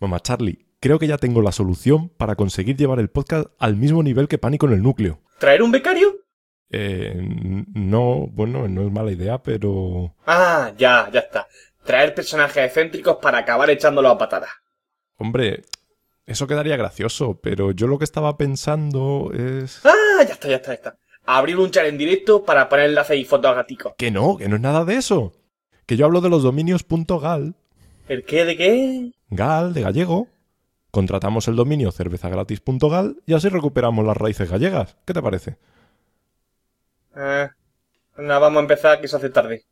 Mamá Charlie, creo que ya tengo la solución para conseguir llevar el podcast al mismo nivel que Pánico en el núcleo. ¿Traer un becario? No, bueno, no es mala idea, pero... Ah, ya está. Traer personajes excéntricos para acabar echándolo a patadas. Hombre, eso quedaría gracioso, pero yo lo que estaba pensando es... Ah, ya está. Abrir un chat en directo para poner enlaces y fotos a gaticos. Que no es nada de eso. Que yo hablo de los dominios .gal. ¿El qué de qué? Gal, de gallego. Contratamos el dominio cervezagratis.gal y así recuperamos las raíces gallegas. ¿Qué te parece? Nada, vamos a empezar, que se hace tarde.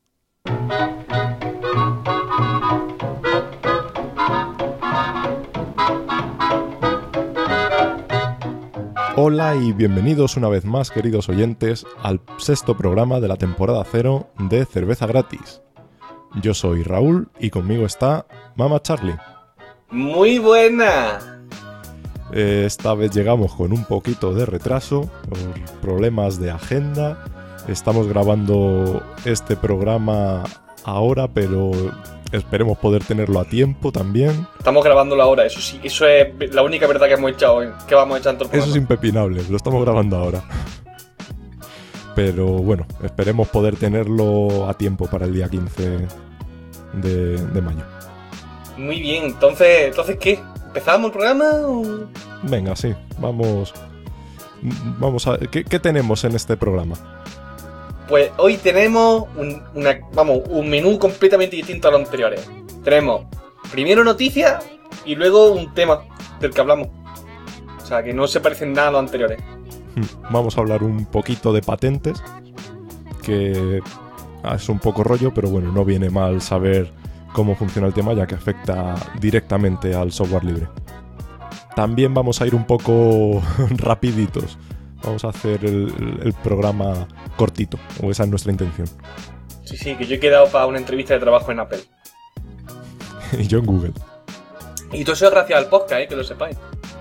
Hola y bienvenidos una vez más, queridos oyentes, al 6º programa de la temporada 0 de Cerveza Gratis. Yo soy Raúl y conmigo está Mamá Charlie. ¡Muy buena! Esta vez llegamos con un poquito de retraso por problemas de agenda. Estamos grabando este programa ahora, pero esperemos poder tenerlo a tiempo también. Estamos grabándolo ahora, eso sí, eso es la única verdad que hemos echado hoy. ¿Qué vamos a echar en todo el programa? Eso es impepinable, lo estamos grabando ahora. Pero bueno, esperemos poder tenerlo a tiempo para el día 15 de mayo. Muy bien, entonces ¿qué? ¿Empezamos el programa o...? Venga, sí, vamos a... ¿Qué tenemos en este programa? Pues hoy tenemos un menú completamente distinto a los anteriores. Tenemos primero noticias y luego un tema del que hablamos. O sea, que no se parecen nada a los anteriores. Vamos a hablar un poquito de patentes, que es un poco rollo, pero bueno, no viene mal saber cómo funciona el tema, ya que afecta directamente al software libre. También vamos a ir un poco rapiditos. Vamos a hacer el programa cortito, o esa es nuestra intención. Sí, que yo he quedado para una entrevista de trabajo en Apple. Y yo en Google. Y todo eso es gracias al podcast, que lo sepáis.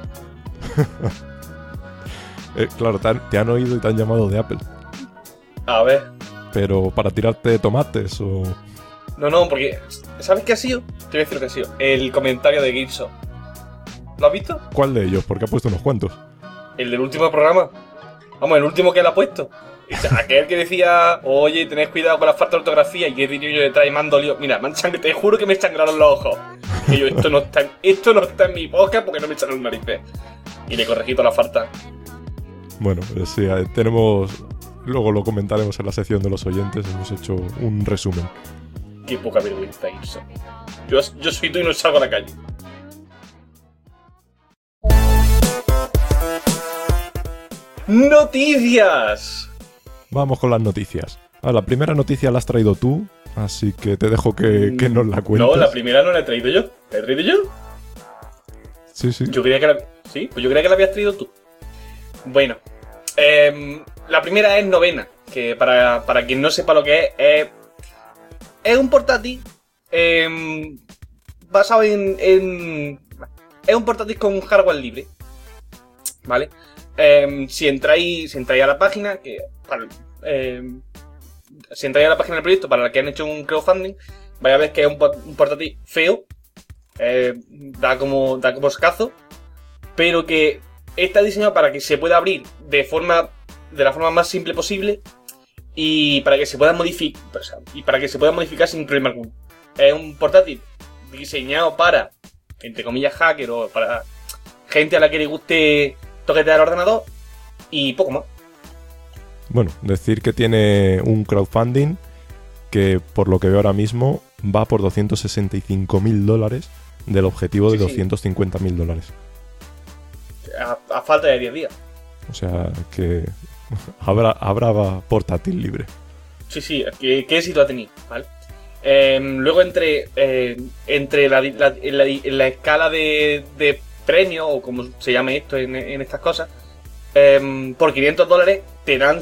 Claro, te han oído y te han llamado de Apple. A ver. Pero para tirarte tomates o... No, porque... ¿Sabes qué ha sido? Te voy a decir lo que ha sido. El comentario de Gibson. ¿Lo has visto? ¿Cuál de ellos? Porque ha puesto unos cuantos. El del último programa. Vamos, el último que él ha puesto. Aquel que decía, oye, tened cuidado con la falta de ortografía, y el niño detrás y me han dolido. Mira, te juro que me sangraron los ojos. Y yo, esto no está en mi podcast porque no me echaron narices. Y le corregí toda la falta. Bueno, pues sí, tenemos... Luego lo comentaremos en la sección de los oyentes. Hemos hecho un resumen. Qué poca vergüenza, Gibson. Yo soy tú y no salgo a la calle. ¡Noticias! Vamos con las noticias. La primera noticia la has traído tú, así que te dejo que nos la cuentes. No, la primera no la he traído yo. ¿La he traído yo? Sí. Yo creía que la... Sí, pues yo creía que la habías traído tú. Bueno, la primera es Novena, que para quien no sepa lo que es un portátil basado en... Es un portátil con hardware libre, ¿vale? Si entráis a la página, si entráis a la página del proyecto para la que han hecho un crowdfunding, vais a ver que es un portátil feo, da como escazo, pero que está diseñado para que se pueda abrir de la forma más simple posible y para que se pueda modificar sin problema alguno. Es un portátil diseñado para, entre comillas, hacker o para gente a la que le guste toquetear el ordenador y poco más. Bueno, decir que tiene un crowdfunding que, por lo que veo ahora mismo, va por $265.000 del objetivo de $250.000. A falta de 10 días. O sea que habrá portátil libre. Sí, ¿qué éxito ha tenido? ¿Vale? Luego entre la escala de premio, o como se llame esto en estas cosas, por $500 te dan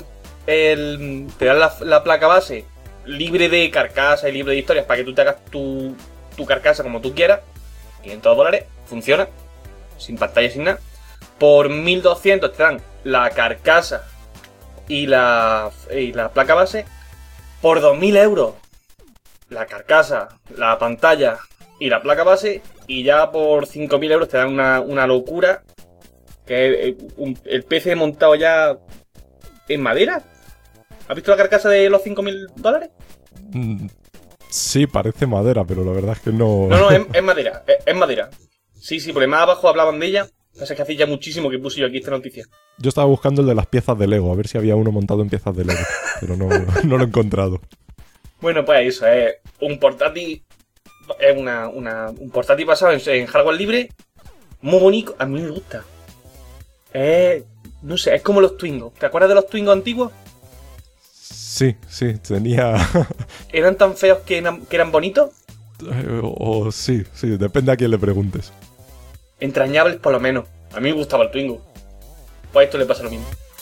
la placa base libre de carcasa y libre de historias para que tú te hagas tu carcasa como tú quieras. $500, funciona, sin pantalla, sin nada. Por 1.200 te dan la carcasa y la placa base. Por 2.000 euros la carcasa, la pantalla y la placa base. Y ya por 5.000 euros te dan una locura. Que es el PC montado ya en madera. ¿Has visto la carcasa de los $5.000? Sí, parece madera, pero la verdad es que no... No, es madera, es madera. Sí, porque más abajo hablaban de ella. Pasa que hace ya muchísimo que puse yo aquí esta noticia. Yo estaba buscando el de las piezas de Lego, a ver si había uno montado en piezas de Lego, pero no lo he encontrado. Bueno, pues eso, es un portátil. Es un portátil basado en hardware libre. Muy bonito, a mí me gusta. No sé, es como los Twingo. ¿Te acuerdas de los Twingo antiguos? Sí, tenía... ¿Eran tan feos que eran bonitos? Sí, depende a quién le preguntes. Entrañables por lo menos. A mí me gustaba el Twingo. Pues a esto le pasa lo mismo.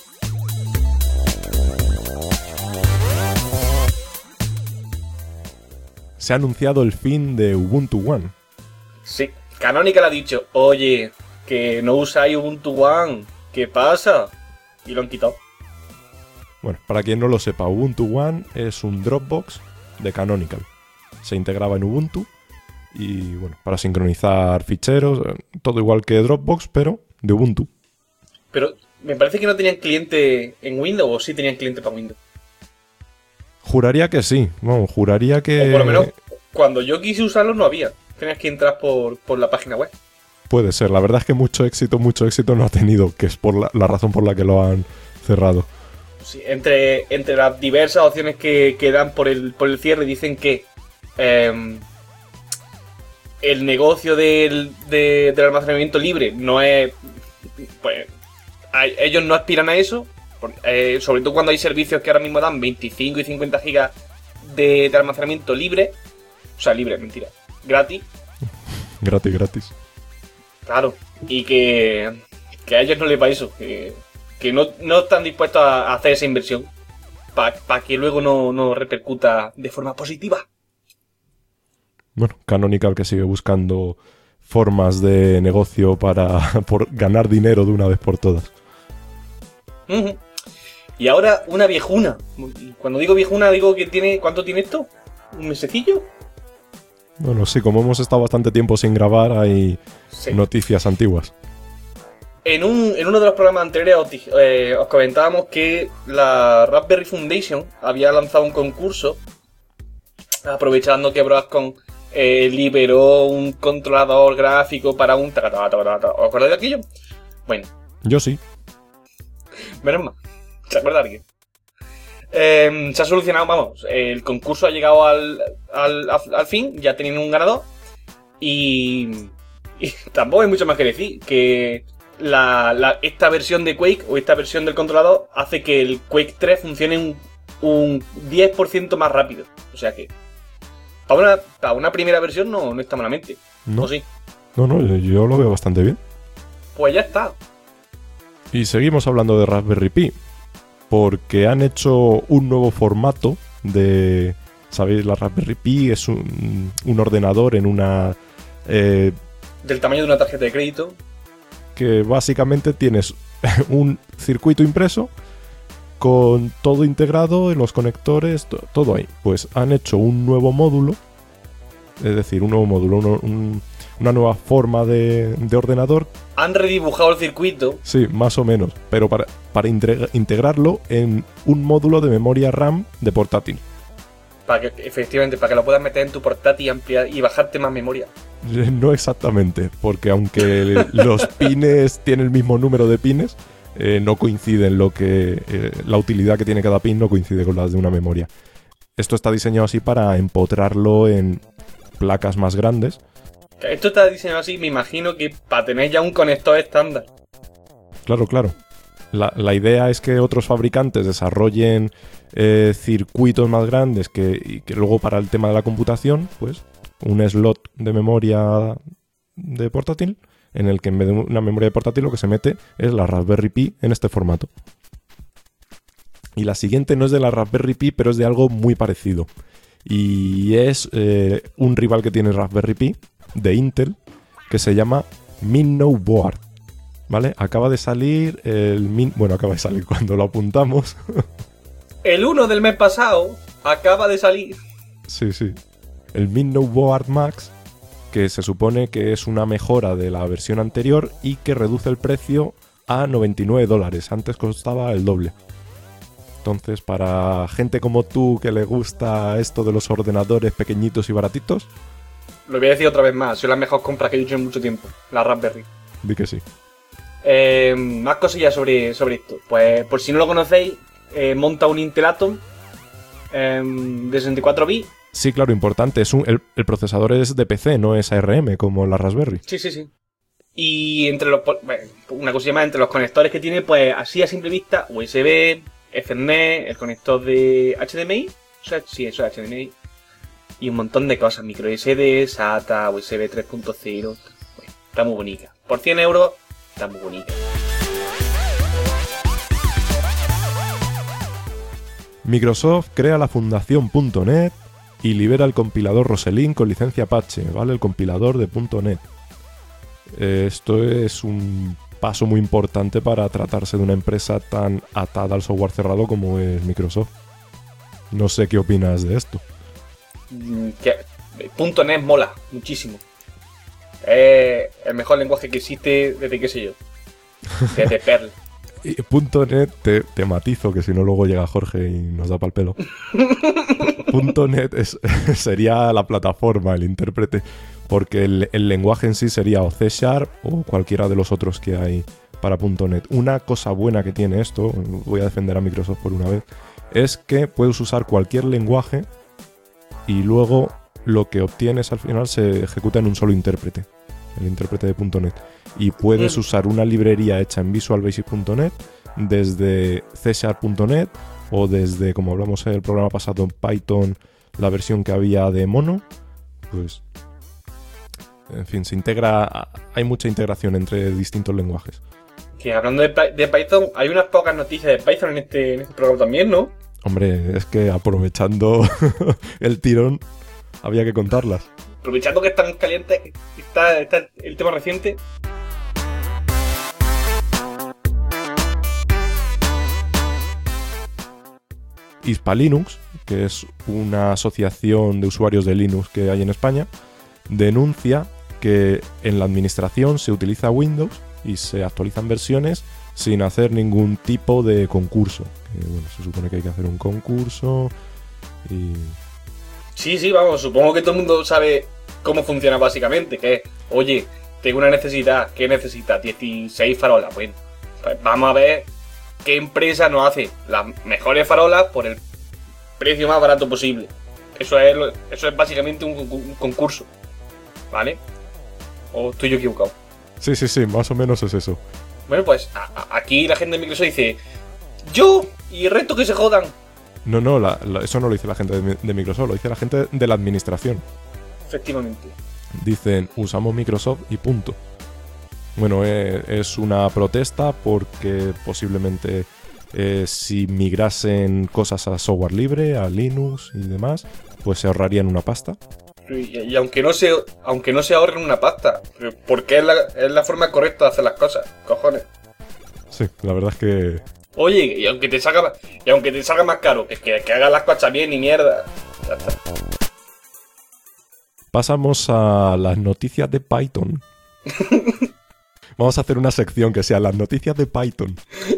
Se ha anunciado el fin de Ubuntu One. Sí, Canonical ha dicho, oye, que no usáis Ubuntu One. ¿Qué pasa? Y lo han quitado. Bueno, para quien no lo sepa, Ubuntu One es un Dropbox de Canonical. Se integraba en Ubuntu y, bueno, para sincronizar ficheros, todo igual que Dropbox, pero de Ubuntu. Pero me parece que no tenían cliente en Windows, o sí tenían cliente para Windows. Juraría que sí, bueno, juraría que... O por lo menos, cuando yo quise usarlo no había. Tenías que entrar por la página web. Puede ser, la verdad es que mucho éxito no ha tenido, que es por la razón por la que lo han cerrado. Sí, entre las diversas opciones que dan por el cierre, dicen que el negocio del almacenamiento libre no es... Pues ellos no aspiran a eso, sobre todo cuando hay servicios que ahora mismo dan 25 y 50 gigas de almacenamiento libre. O sea, libre, mentira, gratis. Gratis. Claro, y que a ellos no les va eso, que no están dispuestos a hacer esa inversión para que luego no repercuta de forma positiva. Bueno, Canonical que sigue buscando formas de negocio por ganar dinero de una vez por todas. Uh-huh. Y ahora una viejuna. Cuando digo viejuna digo que tiene... ¿Cuánto tiene esto? ¿Un mesecillo? Bueno, sí, como hemos estado bastante tiempo sin grabar, hay noticias antiguas. En uno de los programas anteriores os comentábamos que la Raspberry Foundation había lanzado un concurso aprovechando que Broadcom liberó un controlador gráfico para un... ¿Os acordáis de aquello? Bueno. Yo sí. Menos mal. ¿Se acuerda alguien? Se ha solucionado, vamos, el concurso ha llegado al fin, ya teniendo un ganador y tampoco hay mucho más que decir, que esta versión de Quake o esta versión del controlador hace que el Quake 3 funcione un 10% más rápido, o sea que para una primera versión no está malamente, ¿no? ¿O sí? No, yo lo veo bastante bien. Pues ya está. Y seguimos hablando de Raspberry Pi, porque han hecho un nuevo formato de... ¿Sabéis? La Raspberry Pi es un ordenador en una... del tamaño de una tarjeta de crédito. Que básicamente tienes un circuito impreso con todo integrado en los conectores, todo ahí. Pues han hecho un nuevo módulo, es decir, un nuevo módulo, una nueva forma de ordenador. Han redibujado el circuito. Sí, más o menos, pero para integrarlo en un módulo de memoria RAM de portátil. Efectivamente, para que lo puedas meter en tu portátil y ampliar y bajarte más memoria. No exactamente, porque aunque los pines tienen el mismo número de pines, no coinciden la utilidad que tiene cada pin no coincide con las de una memoria. Esto está diseñado así para empotrarlo en placas más grandes. Esto está diseñado así, me imagino que para tener ya un conector estándar. Claro. La idea es que otros fabricantes desarrollen circuitos más grandes y que luego para el tema de la computación, pues un slot de memoria de portátil en el que en vez de una memoria de portátil lo que se mete es la Raspberry Pi en este formato. Y la siguiente no es de la Raspberry Pi, pero es de algo muy parecido. Y es un rival que tiene Raspberry Pi de Intel que se llama MinnoBoard, ¿vale? Acaba de salir acaba de salir cuando lo apuntamos. El 1 del mes pasado acaba de salir. Sí. El MinnoBoard Max, que se supone que es una mejora de la versión anterior y que reduce el precio a $99. Antes costaba el doble. Entonces, para gente como tú que le gusta esto de los ordenadores pequeñitos y baratitos... Lo voy a decir otra vez más, son las mejores compras que he hecho en mucho tiempo, la Raspberry. Di que sí. Más cosillas sobre esto. Pues, por si no lo conocéis, monta un Intel Atom de 64 bits. Sí, claro, importante. El procesador es de PC, no es ARM como la Raspberry. Sí. Y entre una cosilla más, entre los conectores que tiene, pues así a simple vista, USB, Ethernet, el conector de HDMI, eso es HDMI, y un montón de cosas, micro SD, SATA, USB 3.0, bueno, está muy bonita. Por 100 euros, está muy bonita. Microsoft crea la fundación .NET y libera el compilador Roslyn con licencia Apache, ¿vale? El compilador de .NET. Esto es un paso muy importante para tratarse de una empresa tan atada al software cerrado como es Microsoft. No sé qué opinas de esto. .NET mola muchísimo. Es el mejor lenguaje que existe desde, qué sé yo, desde Perl. Y .NET te matizo, que si no luego llega Jorge y nos da pa'l pelo. .NET sería la plataforma, el intérprete, porque el lenguaje en sí sería o C# o cualquiera de los otros que hay para .NET. Una cosa buena que tiene esto, voy a defender a Microsoft por una vez, es que puedes usar cualquier lenguaje y luego lo que obtienes al final se ejecuta en un solo intérprete, el intérprete de .NET. Y puedes usar una librería hecha en Visual Basic.NET desde C#.NET o desde, como hablamos en el programa pasado, en Python, la versión que había de Mono. Pues, en fin, se integra, hay mucha integración entre distintos lenguajes. Que hablando de Python, hay unas pocas noticias de Python en este programa también, ¿no? Hombre, es que aprovechando el tirón, había que contarlas. Aprovechando que están calientes, está el tema reciente. Hispalinux, que es una asociación de usuarios de Linux que hay en España, denuncia que en la administración se utiliza Windows y se actualizan versiones sin hacer ningún tipo de concurso. Bueno, se supone que hay que hacer un concurso y... Sí, vamos, supongo que todo el mundo sabe cómo funciona básicamente, que es, oye, tengo una necesidad, ¿qué necesitas? 16 farolas, bueno, pues vamos a ver qué empresa nos hace las mejores farolas por el precio más barato posible. Eso es básicamente un concurso, ¿vale? ¿O estoy yo equivocado? Sí, más o menos es eso. Bueno, pues aquí la gente de Microsoft dice, yo y el resto que se jodan. No, eso no lo dice la gente de Microsoft, lo dice la gente de la administración. Efectivamente. Dicen, usamos Microsoft y punto. Bueno, es una protesta porque posiblemente si migrasen cosas a software libre, a Linux y demás, pues se ahorrarían una pasta. Y aunque no se ahorren una pasta, porque es la forma correcta de hacer las cosas, cojones. Sí, la verdad es que... Oye, y aunque te salga más caro, que hagas las cosas bien y mierda. Ya está. Pasamos a las noticias de Python. Vamos a hacer una sección que sea las noticias de Python.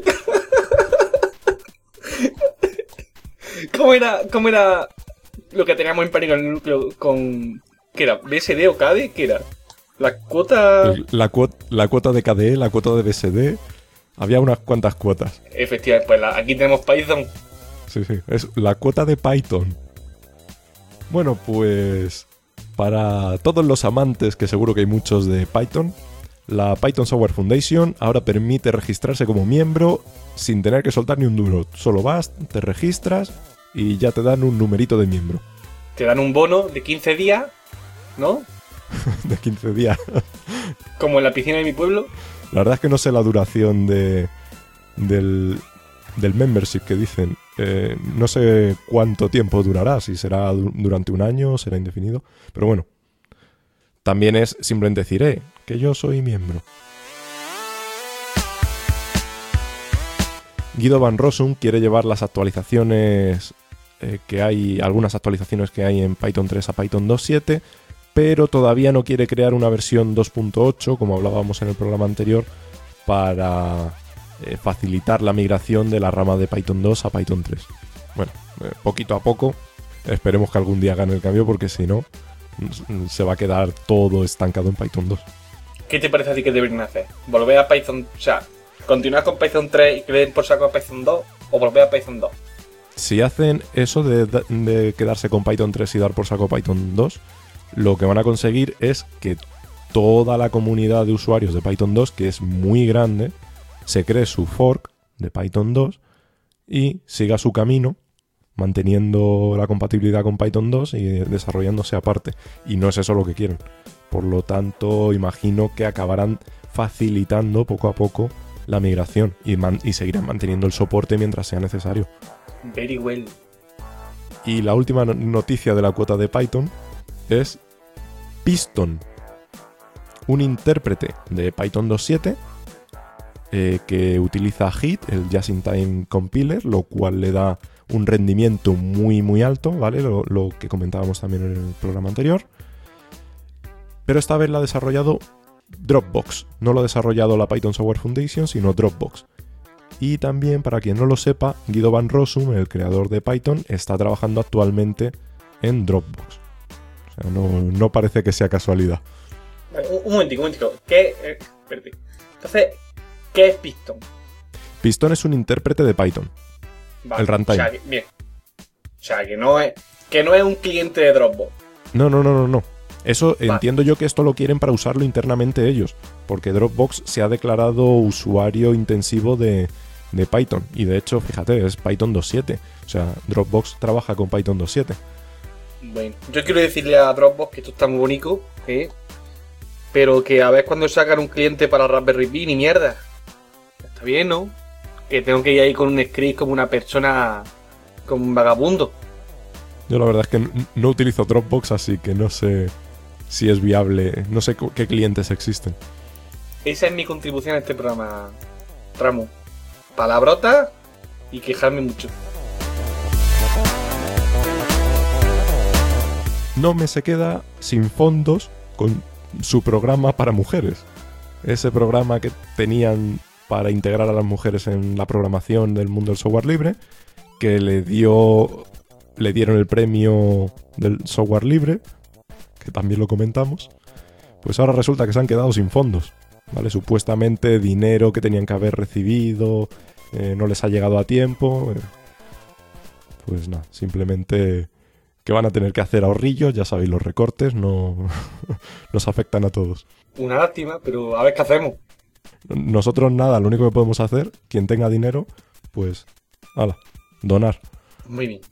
¿Cómo era lo que teníamos en Pánico en el núcleo con... ¿Qué era? ¿BSD o KDE? ¿Qué era? La cuota... La cuota de KDE, la cuota de BSD... Había unas cuantas cuotas. Efectivamente, pues aquí tenemos Python. Sí, es la cuota de Python. Bueno, pues para todos los amantes, que seguro que hay muchos de Python, la Python Software Foundation ahora permite registrarse como miembro sin tener que soltar ni un duro. Solo vas, te registras y ya te dan un numerito de miembro. Te dan un bono de 15 días, ¿no? De 15 días. Como en la piscina de mi pueblo. La verdad es que no sé la duración del membership que dicen. No sé cuánto tiempo durará, si será durante un año, será indefinido. Pero bueno, también es simplemente decir, que yo soy miembro. Guido van Rossum quiere llevar las actualizaciones que hay, algunas actualizaciones que hay en Python 3 a Python 2.7, pero todavía no quiere crear una versión 2.8, como hablábamos en el programa anterior, para facilitar la migración de la rama de Python 2 a Python 3. Bueno, poquito a poco, esperemos que algún día hagan el cambio, porque si no, se va a quedar todo estancado en Python 2. ¿Qué te parece a ti que deberían hacer? ¿Volver a Python, o sea, continuar con Python 3 y que le den por saco a Python 2 o volver a Python 2? Si hacen eso de quedarse con Python 3 y dar por saco Python 2, lo que van a conseguir es que toda la comunidad de usuarios de Python 2, que es muy grande, se cree su fork de Python 2 y siga su camino, manteniendo la compatibilidad con Python 2 y desarrollándose aparte. Y no es eso lo que quieren. Por lo tanto, imagino que acabarán facilitando poco a poco la migración y seguirán manteniendo el soporte mientras sea necesario. Very well. Y la última noticia de la cuota de Python es Piston, un intérprete de Python 2.7 que utiliza HIT, el Just-in-Time Compiler, lo cual le da un rendimiento muy muy alto, ¿vale? Lo que comentábamos también en el programa anterior. Pero esta vez la ha desarrollado Dropbox. No lo ha desarrollado la Python Software Foundation, sino Dropbox. Y también, para quien no lo sepa, Guido van Rossum, el creador de Python, está trabajando actualmente en Dropbox. O sea, no parece que sea casualidad. Un momentico. Espérate. Entonces, ¿qué es Piston? Piston es un intérprete de Python. Vale, el runtime. Bien. O sea, que no es un cliente de Dropbox. No. Eso Vale. Entiendo yo que esto lo quieren para usarlo internamente ellos, porque Dropbox se ha declarado usuario intensivo de Python. Y de hecho, fíjate, es Python 2.7. O sea, Dropbox trabaja con Python 2.7. Bueno, yo quiero decirle a Dropbox que esto está muy bonito, pero que a ver cuando sacan un cliente para Raspberry Pi ni mierda. Está bien, ¿no? Que tengo que ir ahí con un script como una persona, como un vagabundo. Yo la verdad es que no utilizo Dropbox, así que no sé si es viable, no sé qué clientes existen. Esa es mi contribución a este programa, Ramo. Palabrota y quejarme mucho. Nome se queda sin fondos con su programa para mujeres. Ese programa que tenían para integrar a las mujeres en la programación del mundo del software libre, que le dieron el premio del software libre, que también lo comentamos. Pues ahora resulta que se han quedado sin fondos, ¿vale? Supuestamente dinero que tenían que haber recibido no les ha llegado a tiempo. Pues nada, simplemente que van a tener que hacer ahorrillos. Ya sabéis, los recortes no nos afectan a todos. Una lástima, pero a ver qué hacemos. Nosotros nada, lo único que podemos hacer, quien tenga dinero, pues, donar. Muy bien.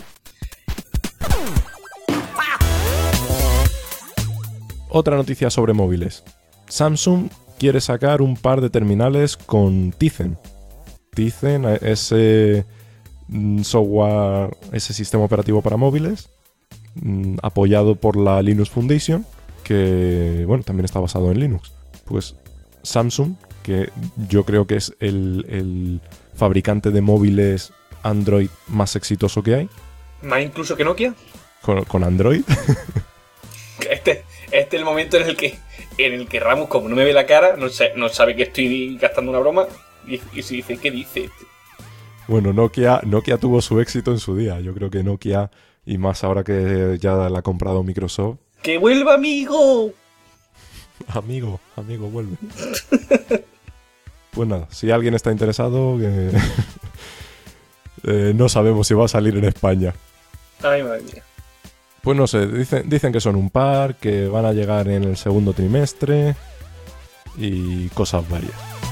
Otra noticia sobre móviles. Samsung quiere sacar un par de terminales con Tizen. Tizen, ese software, ese sistema operativo para móviles, apoyado por la Linux Foundation, que, bueno, también está basado en Linux. Pues Samsung, que yo creo que es el fabricante de móviles Android más exitoso que hay. Más incluso que Nokia. Con Android. Este es el momento en el que Ramos, como no me ve la cara, no sabe que estoy gastando una broma y se dice, ¿qué dice este? Bueno, Nokia tuvo su éxito en su día. Yo creo que Nokia, y más ahora que ya la ha comprado Microsoft. ¡Que vuelva, amigo! Amigo, vuelve. Pues nada, si alguien está interesado, no sabemos si va a salir en España. Ay, madre mía. Pues no sé, dicen que son un par, que van a llegar en el segundo trimestre y cosas varias.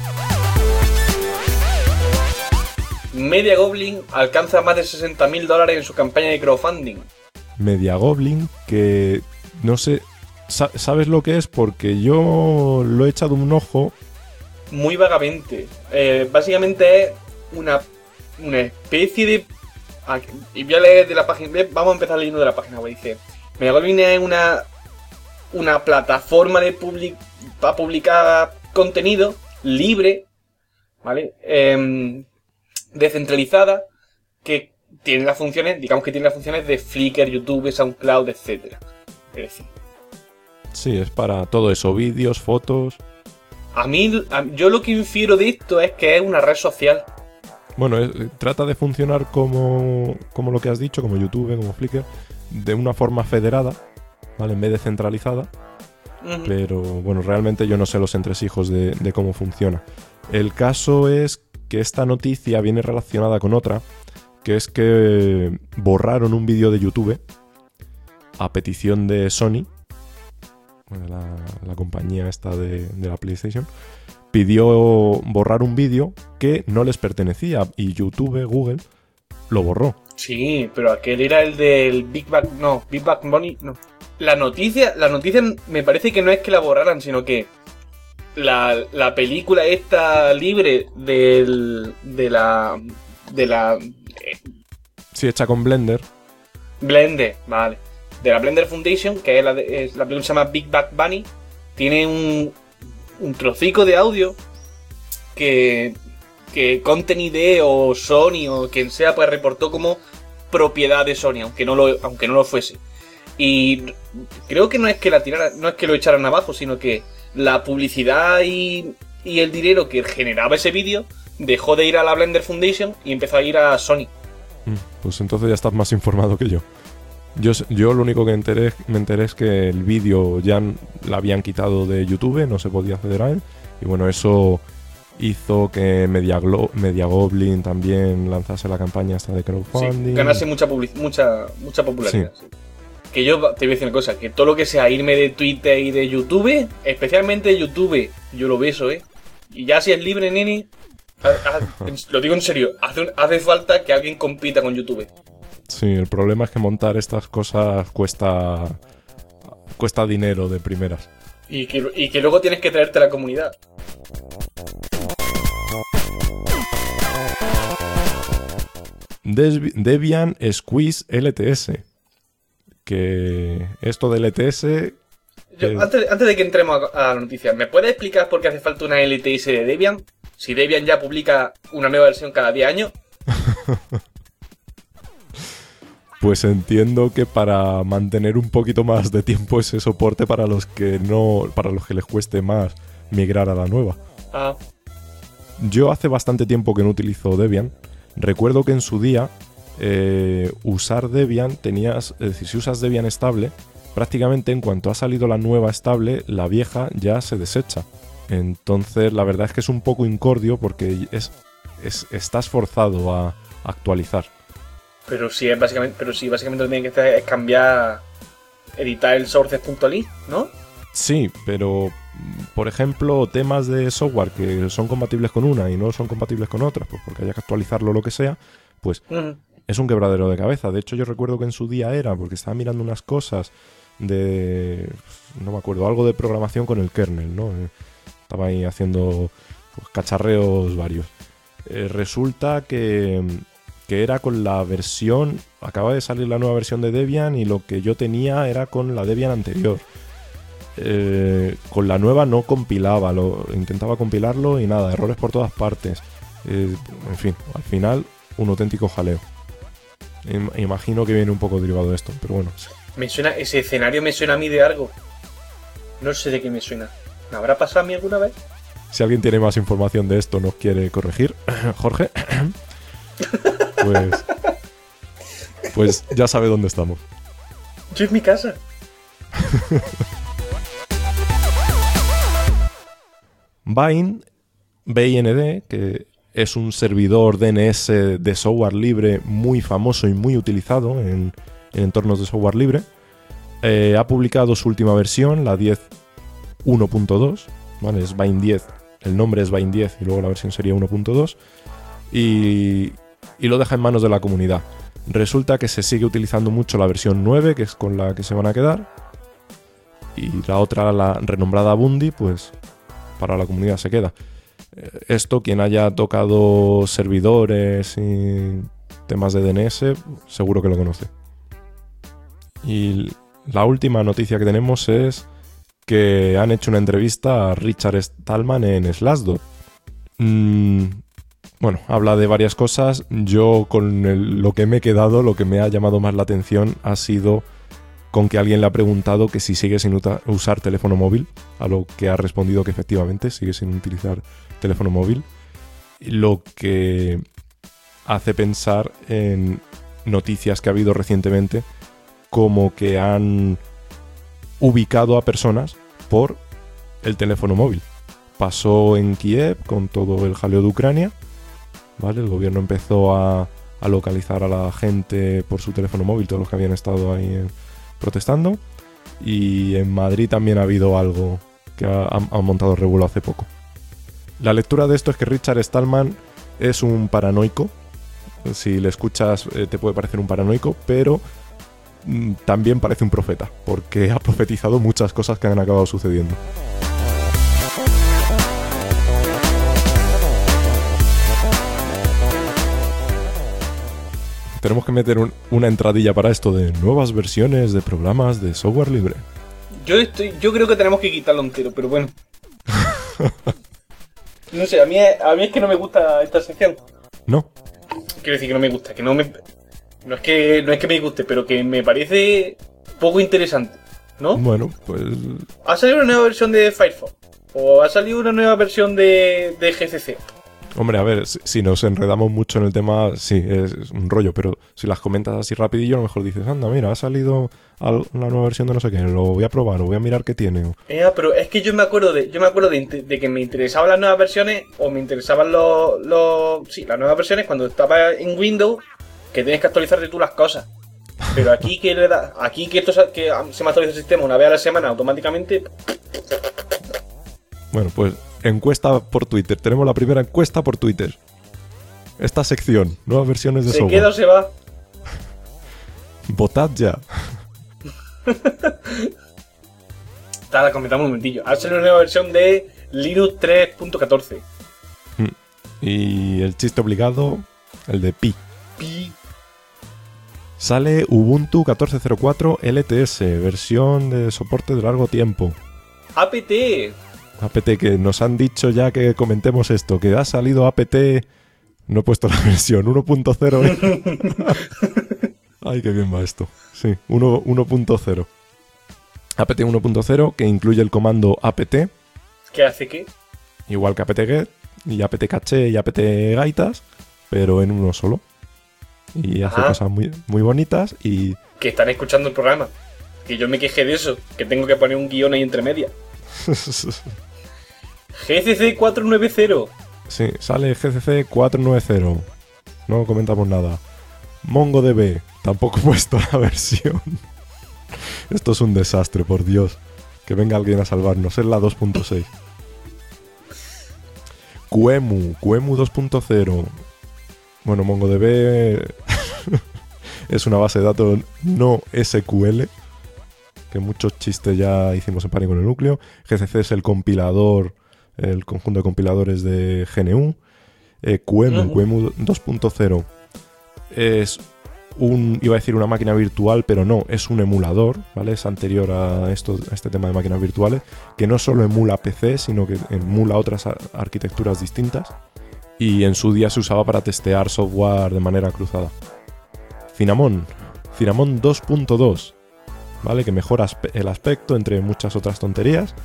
Media Goblin alcanza más de $60.000 en su campaña de crowdfunding. Media Goblin, que no sé, ¿sabes lo que es? Porque yo lo he echado un ojo. Muy vagamente. Básicamente es una especie de... Y voy a leer de la página... Vamos a empezar leyendo de la página web. Dice: Media Goblin es una plataforma para publicar contenido libre, ¿vale? Descentralizada, que tiene las funciones, digamos que tiene las funciones de Flickr, YouTube, SoundCloud, etc. Es decir, Sí, es para todo eso, vídeos, fotos. Yo lo que infiero de esto es que es una red social. Bueno, trata de funcionar como lo que has dicho, como YouTube, como Flickr, de una forma federada, ¿vale? En vez de centralizada. Pero bueno, realmente yo no sé los entresijos de cómo funciona. El caso es que esta noticia viene relacionada con otra, que es que borraron un vídeo de YouTube a petición de Sony, la compañía esta de la PlayStation, pidió borrar un vídeo que no les pertenecía y YouTube, Google, lo borró. Sí, pero aquel era el del Big Bang Bunny, no. La noticia me parece que no es que la borraran, sino que la película esta libre de la Sí, hecha con Blender. Blender, vale. De la Blender Foundation, que es la película que se llama Big Bang Bunny, tiene un trocico de audio que Content ID o Sony o quien sea, pues reportó como propiedad de Sony, aunque no lo fuese. Y creo que no es que no es que lo echaran abajo, sino que la publicidad y el dinero que generaba ese vídeo dejó de ir a la Blender Foundation y empezó a ir a Sony. Pues entonces ya estás más informado que yo. Yo lo único que me enteré es que el vídeo ya lo habían quitado de YouTube, no se podía acceder a él. Y bueno, eso hizo que Media Goblin también lanzase la campaña esta de crowdfunding. Sí, ganase mucha popularidad. Sí. Sí. Que yo te voy a decir una cosa, que todo lo que sea irme de Twitter y de YouTube, especialmente YouTube, yo lo beso, Y ya si es libre, nene, lo digo en serio, hace falta que alguien compita con YouTube. Sí, el problema es que montar estas cosas cuesta dinero de primeras. Y que luego tienes que traerte a la comunidad. Debian Squeeze LTS. Que esto de LTS... Antes de que entremos a la noticia, ¿me puedes explicar por qué hace falta una LTS de Debian? Si Debian ya publica una nueva versión cada 10 años. Pues entiendo que para mantener un poquito más de tiempo ese soporte para los que les cueste más migrar a la nueva. Yo hace bastante tiempo que no utilizo Debian. Recuerdo que en su día usar Debian es decir, si usas Debian estable, prácticamente en cuanto ha salido la nueva estable, la vieja ya se desecha. Entonces la verdad es que es un poco incordio porque estás forzado a actualizar. Pero si básicamente lo que tienen que hacer es editar el sources.list, ¿no? Sí, pero por ejemplo, temas de software que son compatibles con una y no son compatibles con otra, pues porque haya que actualizarlo o lo que sea, pues es un quebradero de cabeza. De hecho, yo recuerdo que en su día porque estaba mirando unas cosas no me acuerdo, algo de programación con el kernel, ¿no? Estaba ahí haciendo cacharreos varios. Resulta que era con la versión... Acaba de salir la nueva versión de Debian y lo que yo tenía era con la Debian anterior. Con la nueva no compilaba, intentaba compilarlo y nada, errores por todas partes. En fin, al final un auténtico jaleo. Imagino que viene un poco derivado de esto, pero bueno. Ese escenario me suena a mí de algo. No sé de qué me suena. ¿Me habrá pasado a mí alguna vez? Si alguien tiene más información de esto, nos quiere corregir, Jorge, pues ya sabe dónde estamos. Yo en mi casa. Bind, que es un servidor DNS de software libre muy famoso y muy utilizado en entornos de software libre, ha publicado su última versión, la 10.1.2, ¿vale? Es Bind 10, el nombre es Bind 10 y luego la versión sería 1.2, y lo deja en manos de la comunidad. Resulta que se sigue utilizando mucho la versión 9, que es con la que se van a quedar, y la otra, la renombrada Bundy, pues para la comunidad se queda. Esto, quien haya tocado servidores y temas de DNS, seguro que lo conoce. Y la última noticia que tenemos es que han hecho una entrevista a Richard Stallman en Slashdot. Bueno, habla de varias cosas. Yo con lo que me he quedado, lo que me ha llamado más la atención ha sido con que alguien le ha preguntado que si sigue sin usar teléfono móvil, a lo que ha respondido que efectivamente sigue sin utilizar teléfono móvil, lo que hace pensar en noticias que ha habido recientemente, como que han ubicado a personas por el teléfono móvil. Pasó en Kiev con todo el jaleo de Ucrania, ¿vale? El gobierno empezó a localizar a la gente por su teléfono móvil, todos los que habían estado ahí protestando. Y en Madrid también ha habido algo que han montado revuelo hace poco. La lectura de esto es que Richard Stallman es un paranoico. Si le escuchas te puede parecer un paranoico, pero también parece un profeta, porque ha profetizado muchas cosas que han acabado sucediendo. Tenemos que meter una entradilla para esto de nuevas versiones de programas de software libre. Yo creo que tenemos que quitarlo entero, pero bueno. No sé, a mí es que no me gusta esta sección. ¿No? Quiero decir que no me gusta, que no me... No es que me guste, pero que me parece poco interesante, ¿no? Bueno, pues... ¿Ha salido una nueva versión de Firefox? ¿O ha salido una nueva versión de GCC? Hombre, a ver, si nos enredamos mucho en el tema, sí, es un rollo, pero si las comentas así rapidillo, a lo mejor dices, anda, mira, ha salido una nueva versión de no sé qué, lo voy a probar, lo voy a mirar qué tiene. Pero es que yo me acuerdo de que me interesaban las nuevas versiones, o me interesaban las nuevas versiones cuando estaba en Windows, que tienes que actualizarte tú las cosas. Pero aquí que le da, aquí que se me actualiza el sistema una vez a la semana automáticamente. Bueno, pues encuesta por Twitter. Tenemos la primera encuesta por Twitter. Esta sección, nuevas versiones de software. ¿Se queda o se va? Votad ya. La comentamos un momentillo. Ha salido una nueva versión de Linux 3.14. Y el chiste obligado, el de Pi. Sale Ubuntu 14.04 LTS, versión de soporte de largo tiempo. APT, que nos han dicho ya que comentemos esto, que ha salido APT, no he puesto la versión, 1.0. Ay, qué bien va esto. Sí, 1.0. APT 1.0, que incluye el comando apt. ¿Qué hace qué? Igual que apt-get, y apt-caché y apt-gaitas, pero en uno solo. Y hace cosas muy, muy bonitas y... Que están escuchando el programa. Que yo me quejé de eso, que tengo que poner un guión ahí entre medias. GCC 490. Sí, sale GCC 490. No comentamos nada. MongoDB, tampoco he puesto la versión. Esto es un desastre, por Dios. Que venga alguien a salvarnos. Es la 2.6. QEMU 2.0. Bueno, MongoDB es una base de datos no SQL, que muchos chistes ya hicimos en Pánico en el Núcleo. GCC es el compilador, el conjunto de compiladores de GNU. QEMU 2.0 es iba a decir una máquina virtual, pero no, es un emulador, ¿vale? Es anterior a este tema de máquinas virtuales, que no solo emula PC, sino que emula otras arquitecturas distintas. Y en su día se usaba para testear software de manera cruzada. Cinnamon 2.2, ¿vale? Que mejora el aspecto, entre muchas otras tonterías.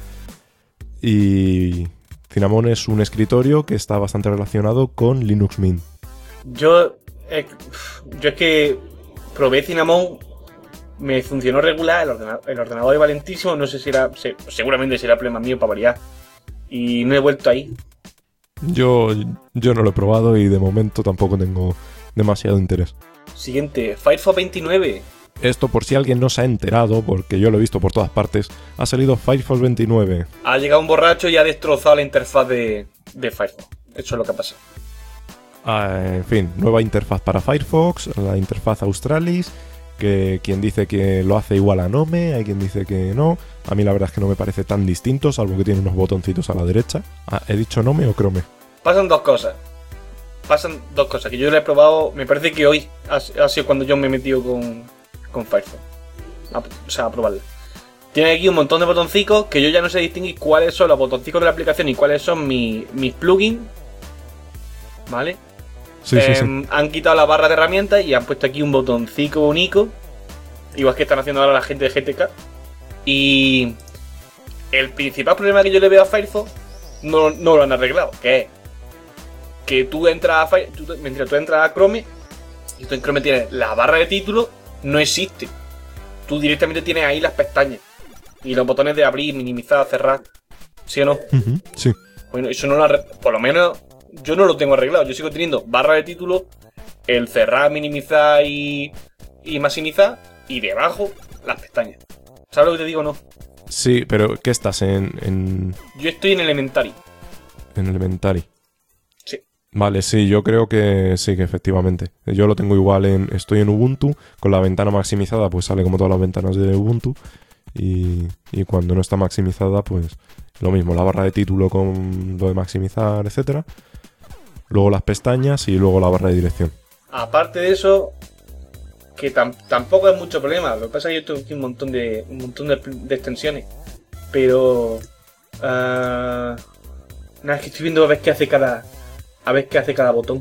Y Cinnamon es un escritorio que está bastante relacionado con Linux Mint. Yo es que probé Cinnamon, me funcionó regular, el ordenador es valentísimo, no sé si seguramente será problema mío para variar. Y no he vuelto ahí. Yo no lo he probado y de momento tampoco tengo demasiado interés. Siguiente, Firefox 29. Esto por si alguien no se ha enterado, porque yo lo he visto por todas partes, ha salido Firefox 29. Ha llegado un borracho y ha destrozado la interfaz de Firefox. Eso es lo que ha pasado. En fin, nueva interfaz para Firefox, la interfaz Australis, que quien dice que lo hace igual a Nome, hay quien dice que no. A mí la verdad es que no me parece tan distinto, salvo que tiene unos botoncitos a la derecha. ¿He dicho Nome o Chrome? Pasan dos cosas, que yo lo he probado, me parece que hoy ha sido cuando yo me he metido con Firefox. A probarla. Tiene aquí un montón de botoncicos que yo ya no sé distinguir cuáles son los botoncicos de la aplicación y cuáles son mis plugins. ¿Vale? Sí. Han quitado la barra de herramientas y han puesto aquí un botoncito único igual que están haciendo ahora la gente de GTK. Y el principal problema que yo le veo a Firefox no lo han arreglado, que es que tú entras mientras tú entras a Chrome y tú en Chrome tienes la barra de título, no existe. Tú directamente tienes ahí las pestañas y los botones de abrir, minimizar, cerrar, ¿sí o no? Sí. Bueno, eso no lo por lo menos yo no lo tengo arreglado. Yo sigo teniendo barra de título, el cerrar, minimizar y maximizar, y debajo las pestañas. ¿Sabes lo que te digo o no? Sí, pero ¿qué estás en Yo estoy en Elementary. en Elementary? Sí. Vale, sí, yo creo que sí, que efectivamente. Yo lo tengo igual estoy en Ubuntu, con la ventana maximizada, pues sale como todas las ventanas de Ubuntu. Y cuando no está maximizada, pues lo mismo, la barra de título con lo de maximizar, etcétera. Luego las pestañas y luego la barra de dirección. Aparte de eso, que tampoco es mucho problema. Lo que pasa es que yo tengo aquí un montón de extensiones. Pero nada, es que estoy viendo a ver qué hace cada botón.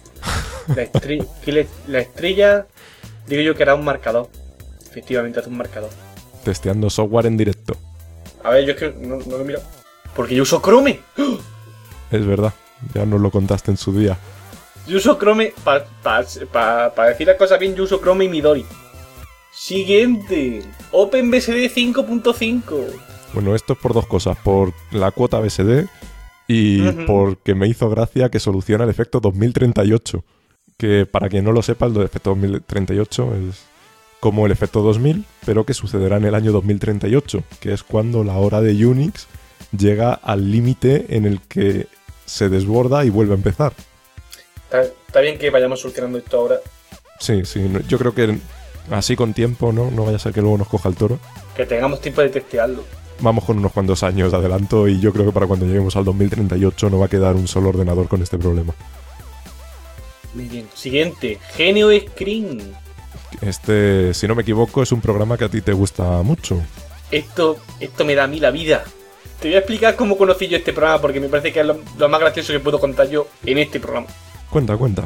La estrella, digo yo que era un marcador. Efectivamente hace un marcador. Testeando software en directo. A ver, yo es que no lo miro. Porque yo uso Chrome. Es verdad, ya nos lo contaste en su día. Yo uso Chrome, para decir las cosas bien, yo uso Chrome y Midori. Siguiente, OpenBSD 5.5. Bueno, esto es por dos cosas. Por la cuota BSD y porque me hizo gracia que soluciona el efecto 2038. Que para quien no lo sepa, el efecto 2038 es como el efecto 2000, pero que sucederá en el año 2038, que es cuando la hora de Unix llega al límite en el que se desborda y vuelve a empezar. Está bien que vayamos solucionando esto ahora. Sí, yo creo que así con tiempo, ¿no? No vaya a ser que luego nos coja el toro. Que tengamos tiempo de testearlo. Vamos con unos cuantos años de adelanto y yo creo que para cuando lleguemos al 2038 no va a quedar un solo ordenador con este problema. Muy bien. Siguiente, Genio Screen. Este, si no me equivoco, es un programa que a ti te gusta mucho. Esto me da a mí la vida. Te voy a explicar cómo conocí yo este programa porque me parece que es lo más gracioso que puedo contar yo en este programa. Cuenta.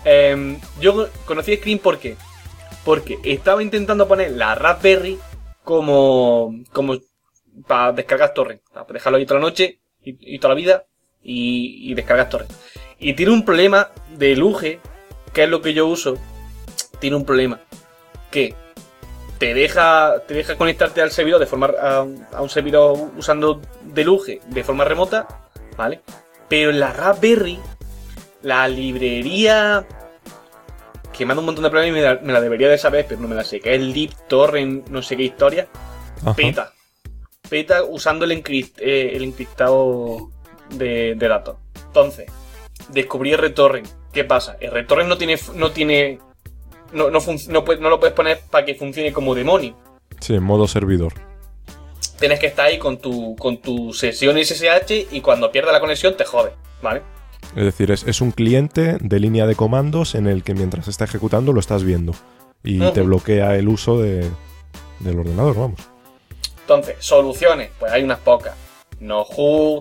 Yo conocí Screen porque estaba intentando poner la Raspberry como para descargar torrent, para dejarlo ahí toda la noche y toda la vida y descargar torrent. Y tiene un problema de Luge, que es lo que yo uso. Tiene un problema que te deja conectarte al servidor a un servidor usando Deluge de forma remota, ¿vale? Pero en la Raspberry, la librería que me da un montón de problemas y me la debería de saber, pero no me la sé, que es LibTorrent, no sé qué historia. Ajá. Peta usando el encriptado de datos. Entonces, descubrí RTorrent. ¿Qué pasa? RTorrent no lo puedes poner para que funcione como demonio. Sí, en modo servidor. Tienes que estar ahí con tu sesión SSH y cuando pierda la conexión te jode, ¿vale? Es decir, es un cliente de línea de comandos en el que mientras está ejecutando lo estás viendo y te bloquea el uso del ordenador, vamos. Entonces, soluciones, pues hay unas pocas. Nohu,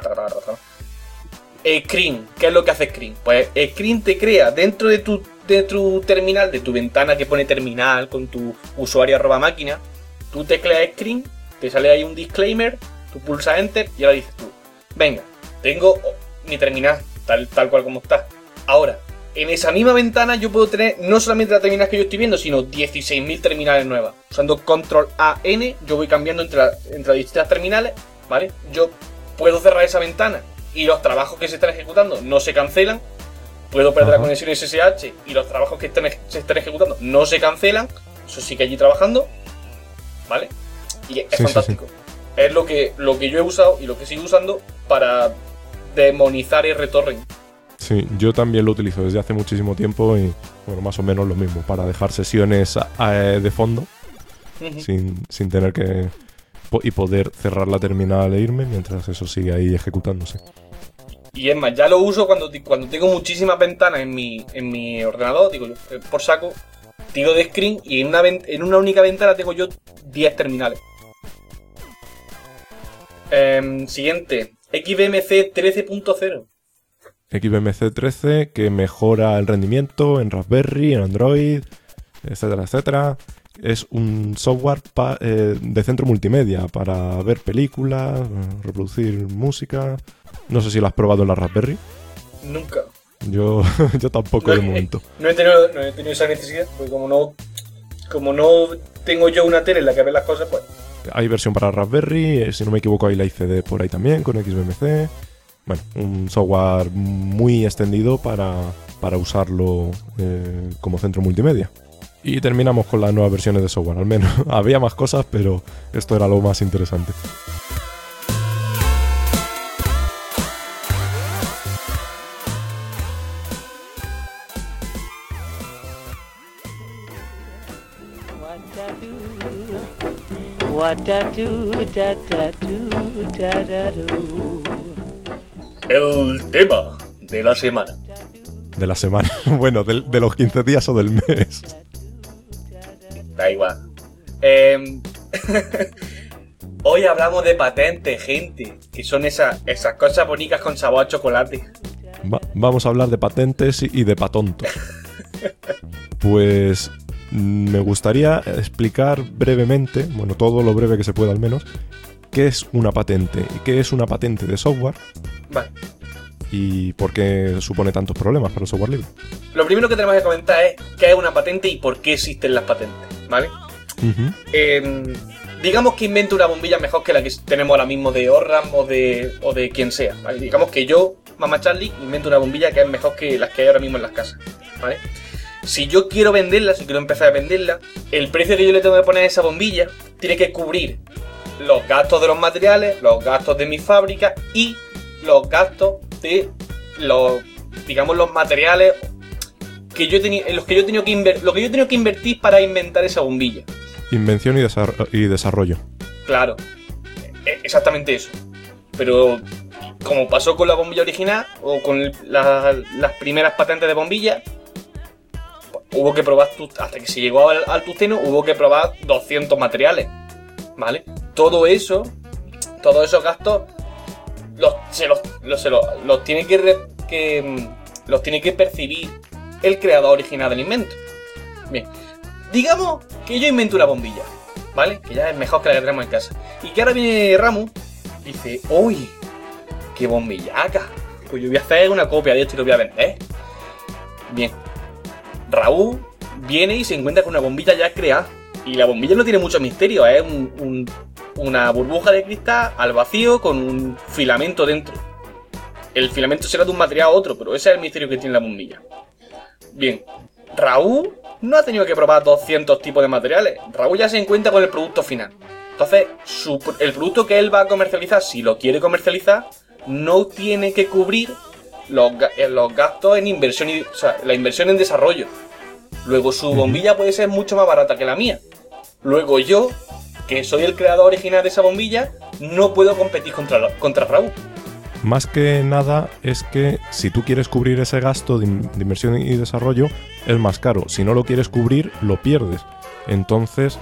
Screen, ¿qué es lo que hace Screen? Pues Screen te crea dentro de tu terminal, de tu ventana que pone terminal con tu usuario @máquina, tú tecleas Screen, te sale ahí un disclaimer, tú pulsas Enter y ahora dices tú, venga, tengo mi terminal tal cual como está. Ahora, en esa misma ventana yo puedo tener no solamente la terminal que yo estoy viendo, sino 16.000 terminales nuevas. Usando Control A, N, yo voy cambiando entre las distintas terminales, ¿vale? Yo puedo cerrar esa ventana y los trabajos que se están ejecutando no se cancelan. Puedo perder la conexión SSH y los trabajos que se están ejecutando no se cancelan. Eso sigue allí trabajando, ¿vale? Y es fantástico. Sí. Es lo que yo he usado y lo que sigo usando para demonizar RTorrent. Sí, yo también lo utilizo desde hace muchísimo tiempo y, bueno, más o menos lo mismo, para dejar sesiones de fondo sin tener que... y poder cerrar la terminal e irme mientras eso sigue ahí ejecutándose. Y es más, ya lo uso cuando tengo muchísimas ventanas en mi ordenador, digo yo, por saco, tiro de Screen y en una única ventana tengo yo 10 terminales. Siguiente, XBMC 13.0. XBMC 13 que mejora el rendimiento en Raspberry, en Android, etcétera, etcétera. Es un software de centro multimedia para ver películas, reproducir música. No sé si lo has probado en la Raspberry. Nunca. Yo tampoco de momento. No he tenido esa necesidad, porque como no tengo yo una tele en la que ver las cosas, pues... Hay versión para Raspberry, si no me equivoco hay la ICD por ahí también, con XBMC. Bueno, un software muy extendido para usarlo como centro multimedia. Y terminamos con las nuevas versiones de software, al menos. Había más cosas, pero esto era lo más interesante. El tema de la semana. De la semana. Bueno, de los 15 días o del mes. Da igual. Hoy hablamos de patentes, gente. Que son esas cosas bonitas con sabor a chocolate. Vamos a hablar de patentes y de patontos. Pues me gustaría explicar brevemente, bueno, todo lo breve que se pueda al menos, qué es una patente y qué es una patente de software. Vale. Y por qué supone tantos problemas para el software libre. Lo primero que tenemos que comentar es qué es una patente y por qué existen las patentes, ¿vale? Uh-huh. Digamos que invento una bombilla mejor que la que tenemos ahora mismo de Osram o de quien sea, ¿vale? Digamos que yo, Mama Charlie, invento una bombilla que es mejor que las que hay ahora mismo en las casas, ¿vale? Si yo quiero venderla, si quiero empezar a venderla, el precio que yo le tengo que poner a esa bombilla tiene que cubrir los gastos de los materiales, los gastos de mi fábrica y los gastos de los materiales que yo en los que yo he tenido que lo que yo he tenido que invertir para inventar esa bombilla. Invención y desarrollo. Claro, exactamente eso. Pero como pasó con la bombilla original o con las primeras patentes de bombilla, hubo que probar, hasta que se llegó al tungsteno, hubo que probar 200 materiales, ¿vale? Todos esos gastos los tiene que percibir el creador original del invento. Bien, digamos que yo invento una bombilla, ¿vale? Que ya es mejor que la que tenemos en casa. Y que ahora viene Ramu y dice, ¡uy! ¡Qué bombillaca! Pues yo voy a hacer una copia de esto y lo voy a vender. Bien, Raúl viene y se encuentra con una bombilla ya creada. Y la bombilla no tiene mucho misterio, es una burbuja de cristal al vacío con un filamento dentro. El filamento será de un material a otro, pero ese es el misterio que tiene la bombilla. Bien, Raúl no ha tenido que probar 200 tipos de materiales. Raúl ya se encuentra con el producto final. Entonces, el producto que él va a comercializar, si lo quiere comercializar, no tiene que cubrir los gastos en inversión, la inversión en desarrollo. Luego su bombilla puede ser mucho más barata que la mía. Luego yo, que soy el creador original de esa bombilla, no puedo competir contra Raúl. Más que nada es que si tú quieres cubrir ese gasto de inversión y desarrollo, es más caro. Si no lo quieres cubrir, lo pierdes. Entonces,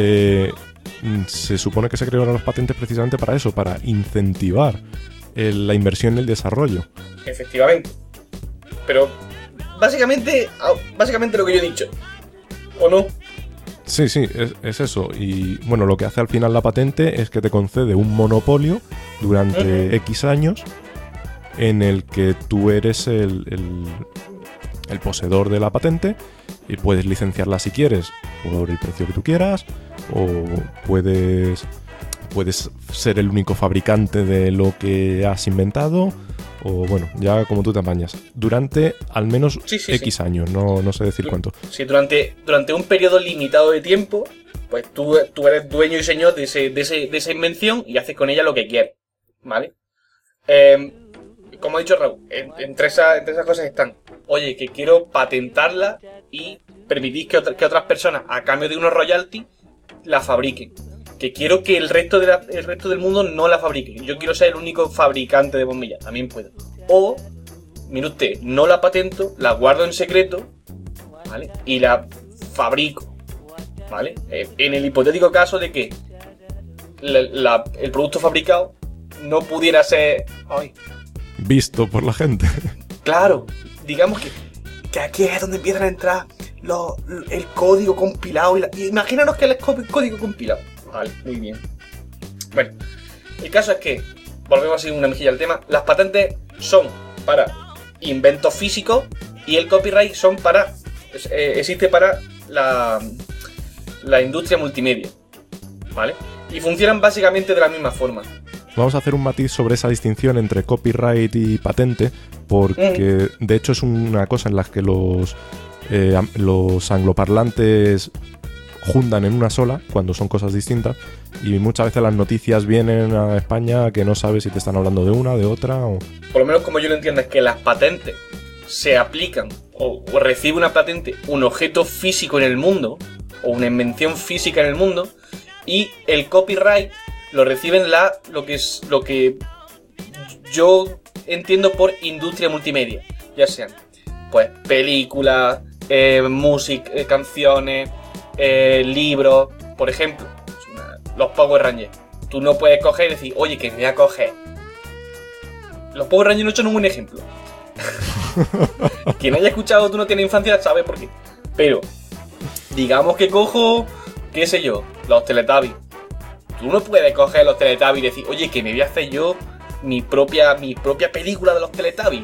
se supone que se crearon las patentes precisamente para eso, para incentivar la inversión en el desarrollo. Efectivamente. Pero básicamente lo que yo he dicho, ¿o no? Sí, es eso. Y bueno, lo que hace al final la patente es que te concede un monopolio durante X años en el que tú eres el poseedor de la patente y puedes licenciarla si quieres por el precio que tú quieras, o puedes ser el único fabricante de lo que has inventado, o bueno, ya como tú te apañas. Durante al menos X años, no sé decir cuánto. Sí, durante un periodo limitado de tiempo, pues tú eres dueño y señor de esa invención y haces con ella lo que quieres, ¿vale? Como ha dicho Raúl, entre esas cosas están, oye, que quiero patentarla y permitir que otras personas, a cambio de unos royalties, la fabriquen. Que quiero que el resto del mundo no la fabrique. Yo quiero ser el único fabricante de bombillas. También puedo. O, mire usted, no la patento, la guardo en secreto, ¿vale? Y la fabrico, ¿vale? En el hipotético caso de que el producto fabricado no pudiera ser visto por la gente. Claro, digamos que aquí es donde empiezan a entrar el código compilado. Imaginaros que el código compilado. Vale, muy bien. Bueno, el caso es que, volvemos así una mejilla al tema, las patentes son para inventos físicos y el copyright existe para la industria multimedia, ¿vale? Y funcionan básicamente de la misma forma. Vamos a hacer un matiz sobre esa distinción entre copyright y patente, porque de hecho es una cosa en la que los angloparlantes juntan en una sola cuando son cosas distintas, y muchas veces las noticias vienen a España que no sabes si te están hablando de una, de otra o... Por lo menos como yo lo entiendo es que las patentes se aplican o recibe una patente un objeto físico en el mundo o una invención física en el mundo, y el copyright lo reciben lo que yo entiendo por industria multimedia, ya sean pues películas, música, canciones, libros, por ejemplo, los Power Rangers. Tú no puedes coger y decir, oye, que me voy a coger. Los Power Rangers no son un buen ejemplo. Quien haya escuchado Tú no tienes infancia sabe por qué. Pero, digamos que cojo, qué sé yo, los Teletubbies. Tú no puedes coger los Teletubbies y decir, oye, que me voy a hacer yo mi propia película de los Teletubbies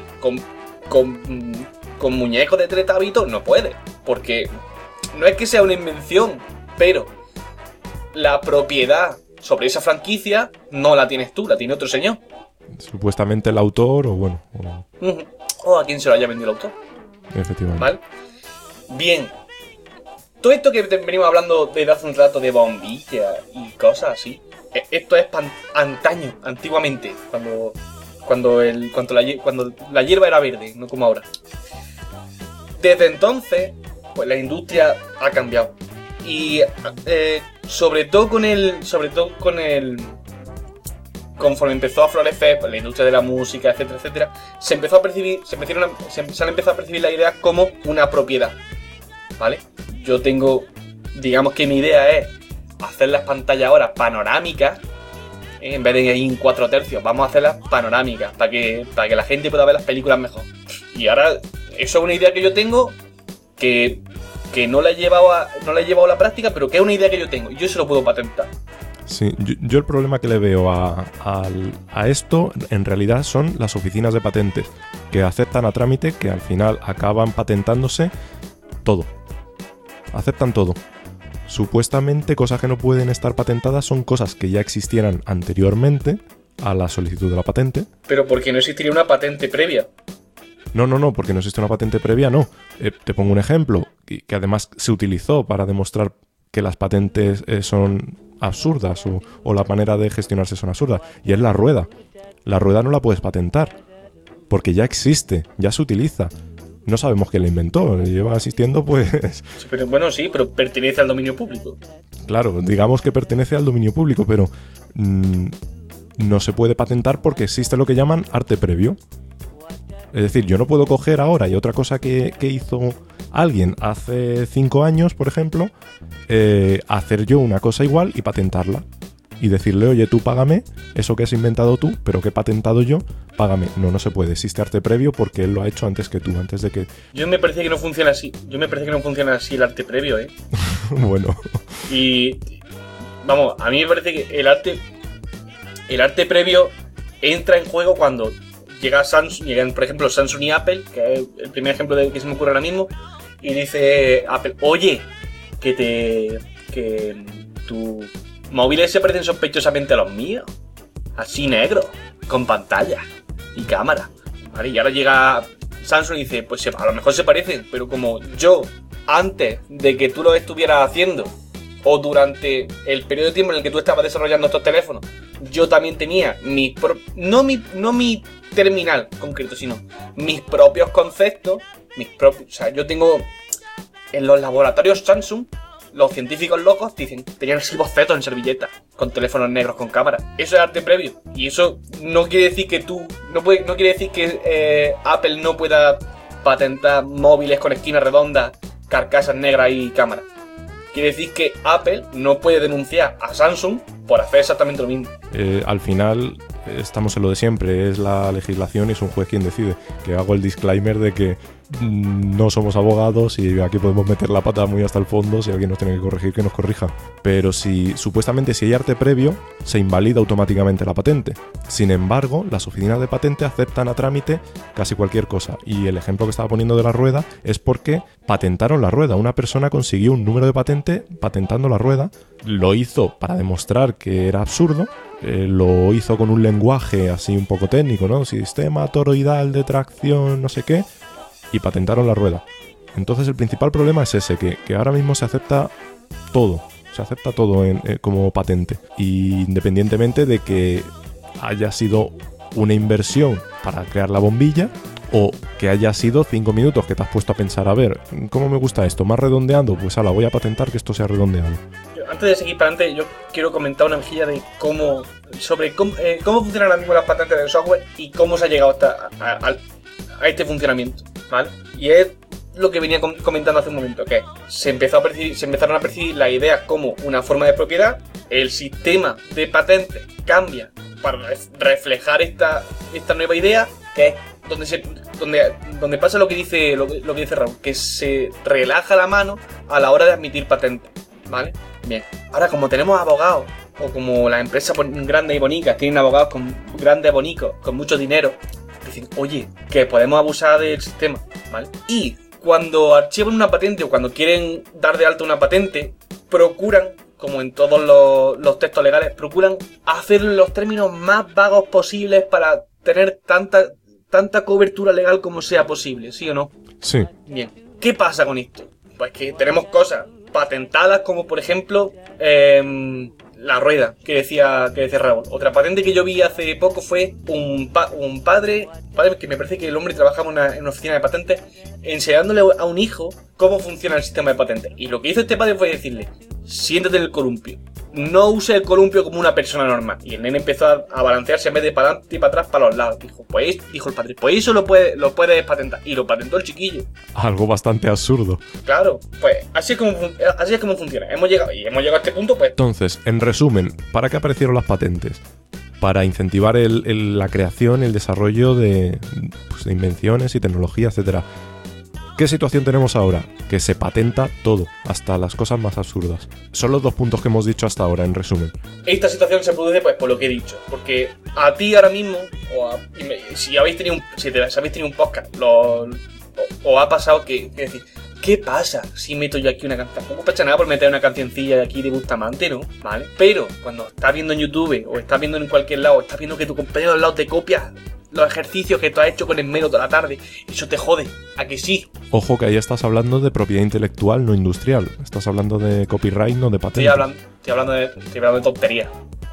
con muñecos de Teletubbies y todo. No puedes, porque no es que sea una invención, pero la propiedad sobre esa franquicia no la tienes tú, la tiene otro señor. Supuestamente el autor, o bueno... O a quien se lo haya vendido el autor. Efectivamente. ¿Vale? Bien. Todo esto que venimos hablando desde hace un rato de bombillas y cosas así, esto es antaño, antiguamente, cuando la hierba era verde, no como ahora. Desde entonces, pues la industria ha cambiado. Y sobre todo conforme empezó a florecer pues, la industria de la música, etcétera, etcétera, se han empezado a percibir la idea como una propiedad, ¿vale? Yo tengo, digamos que mi idea es hacer las pantallas ahora panorámicas, en vez de ir en 4 tercios, vamos a hacerlas panorámicas para que la gente pueda ver las películas mejor. Y ahora, eso es una idea que yo tengo que no la he llevado a la práctica, pero que es una idea que yo tengo y yo se lo puedo patentar. Sí, yo el problema que le veo a esto en realidad son las oficinas de patentes que aceptan a trámite, que al final acaban patentándose todo. Aceptan todo. Supuestamente cosas que no pueden estar patentadas son cosas que ya existieran anteriormente a la solicitud de la patente. Pero ¿por qué no existiría una patente previa? No, porque no existe una patente previa, no. Te pongo un ejemplo, que además se utilizó para demostrar que las patentes son absurdas o la manera de gestionarse son absurdas, y es la rueda. La rueda no la puedes patentar, porque ya existe, ya se utiliza. No sabemos quién la inventó, lleva existiendo pues... Pero, bueno, sí, pero pertenece al dominio público. Claro, digamos que pertenece al dominio público, pero no se puede patentar porque existe lo que llaman arte previo. Es decir, yo no puedo coger ahora, y otra cosa que hizo alguien hace 5 años, por ejemplo, hacer yo una cosa igual y patentarla. Y decirle, oye, tú págame eso que has inventado tú, pero que he patentado yo, págame. No se puede. Existe arte previo porque él lo ha hecho antes que tú, antes de que... Yo me parece que no funciona así. El arte previo, ¿eh? Bueno. Y... Vamos, a mí me parece que el arte previo entra en juego cuando llegan, por ejemplo, Samsung y Apple, que es el primer ejemplo que se me ocurre ahora mismo, y dice Apple, oye, que tus móviles se parecen sospechosamente a los míos, así negros, con pantalla y cámara, ¿vale? Y ahora llega Samsung y dice, pues a lo mejor se parecen, pero como yo, antes de que tú lo estuvieras haciendo, o durante el periodo de tiempo en el que tú estabas desarrollando estos teléfonos, yo también tenía no mi terminal concreto, sino mis propios conceptos, o sea, yo tengo en los laboratorios Samsung, los científicos locos dicen, tenían así bocetos en servilletas, con teléfonos negros con cámara. Eso es arte previo. Y eso no quiere decir que no quiere decir que Apple no pueda patentar móviles con esquinas redondas, carcasas negras y cámara. Quiere decir que Apple no puede denunciar a Samsung por hacer exactamente lo mismo. Al final estamos en lo de siempre, es la legislación y es un juez quien decide. Que hago el disclaimer de que no somos abogados y aquí podemos meter la pata muy hasta el fondo. Si alguien nos tiene que corregir, que nos corrija. Pero supuestamente si hay arte previo, se invalida automáticamente la patente. Sin embargo, las oficinas de patente aceptan a trámite casi cualquier cosa. Y el ejemplo que estaba poniendo de la rueda es porque patentaron la rueda. Una persona consiguió un número de patente patentando la rueda. Lo hizo para demostrar que era absurdo. Lo hizo con un lenguaje así un poco técnico, ¿no? Sistema toroidal de tracción, no sé qué. Y patentaron la rueda. Entonces el principal problema es ese, que ahora mismo se acepta todo. Se acepta todo como patente. Y independientemente de que haya sido una inversión para crear la bombilla o que haya sido 5 minutos que te has puesto a pensar, a ver, ¿cómo me gusta esto? ¿Más redondeando? Pues ala, voy a patentar que esto sea redondeado. Antes de seguir para adelante, yo quiero comentar una mejilla de cómo funcionan ahora mismo las patentes del software y cómo se ha llegado a este funcionamiento, ¿vale? Y es lo que venía comentando hace un momento, que se empezaron a percibir las ideas como una forma de propiedad, el sistema de patentes cambia para reflejar esta nueva idea, que es donde pasa lo que dice Raúl, que se relaja la mano a la hora de admitir patentes, ¿vale? Bien, ahora como tenemos abogados, o como las empresas grandes y bonitas tienen abogados grandes y bonitos, con mucho dinero, dicen, oye, que podemos abusar del sistema, ¿vale? Y cuando archivan una patente o cuando quieren dar de alta una patente, procuran, como en todos los textos legales, procuran hacerlo en los términos más vagos posibles para tener tanta cobertura legal como sea posible, ¿sí o no? Sí. Bien, ¿qué pasa con esto? Pues que tenemos cosas patentadas como, por ejemplo, la rueda que decía Raúl. Otra patente que yo vi hace poco fue un padre que me parece que el hombre trabajaba en una oficina de patentes, enseñándole a un hijo cómo funciona el sistema de patentes. Y lo que hizo este padre fue decirle, siéntate en el columpio, no use el columpio como una persona normal. Y el nene empezó a balancearse en vez de para adelante y para atrás, para los lados. Dijo el padre, pues eso lo puedes patentar. Y lo patentó el chiquillo. Algo bastante absurdo. Claro, pues así es como funciona. Hemos llegado a este punto, pues. Entonces, en resumen, ¿para qué aparecieron las patentes? Para incentivar la creación, el desarrollo de invenciones y tecnología, etcétera. ¿Qué situación tenemos ahora? Que se patenta todo, hasta las cosas más absurdas. Son los 2 puntos que hemos dicho hasta ahora, en resumen. Esta situación se produce pues por lo que he dicho, porque a ti ahora mismo, si habéis tenido un podcast, os ha pasado que decir, ¿qué pasa si meto yo aquí una canción? No pasa nada por meter una cancioncilla aquí de Bustamante, ¿no? ¿Vale? Pero cuando estás viendo en YouTube o estás viendo en cualquier lado, estás viendo que tu compañero al lado te copia los ejercicios que tú has hecho con el mero toda la tarde, eso te jode, ¿a que sí? Ojo que ahí estás hablando de propiedad intelectual, no industrial. Estás hablando de copyright, no de patente. Estoy hablando de tontería.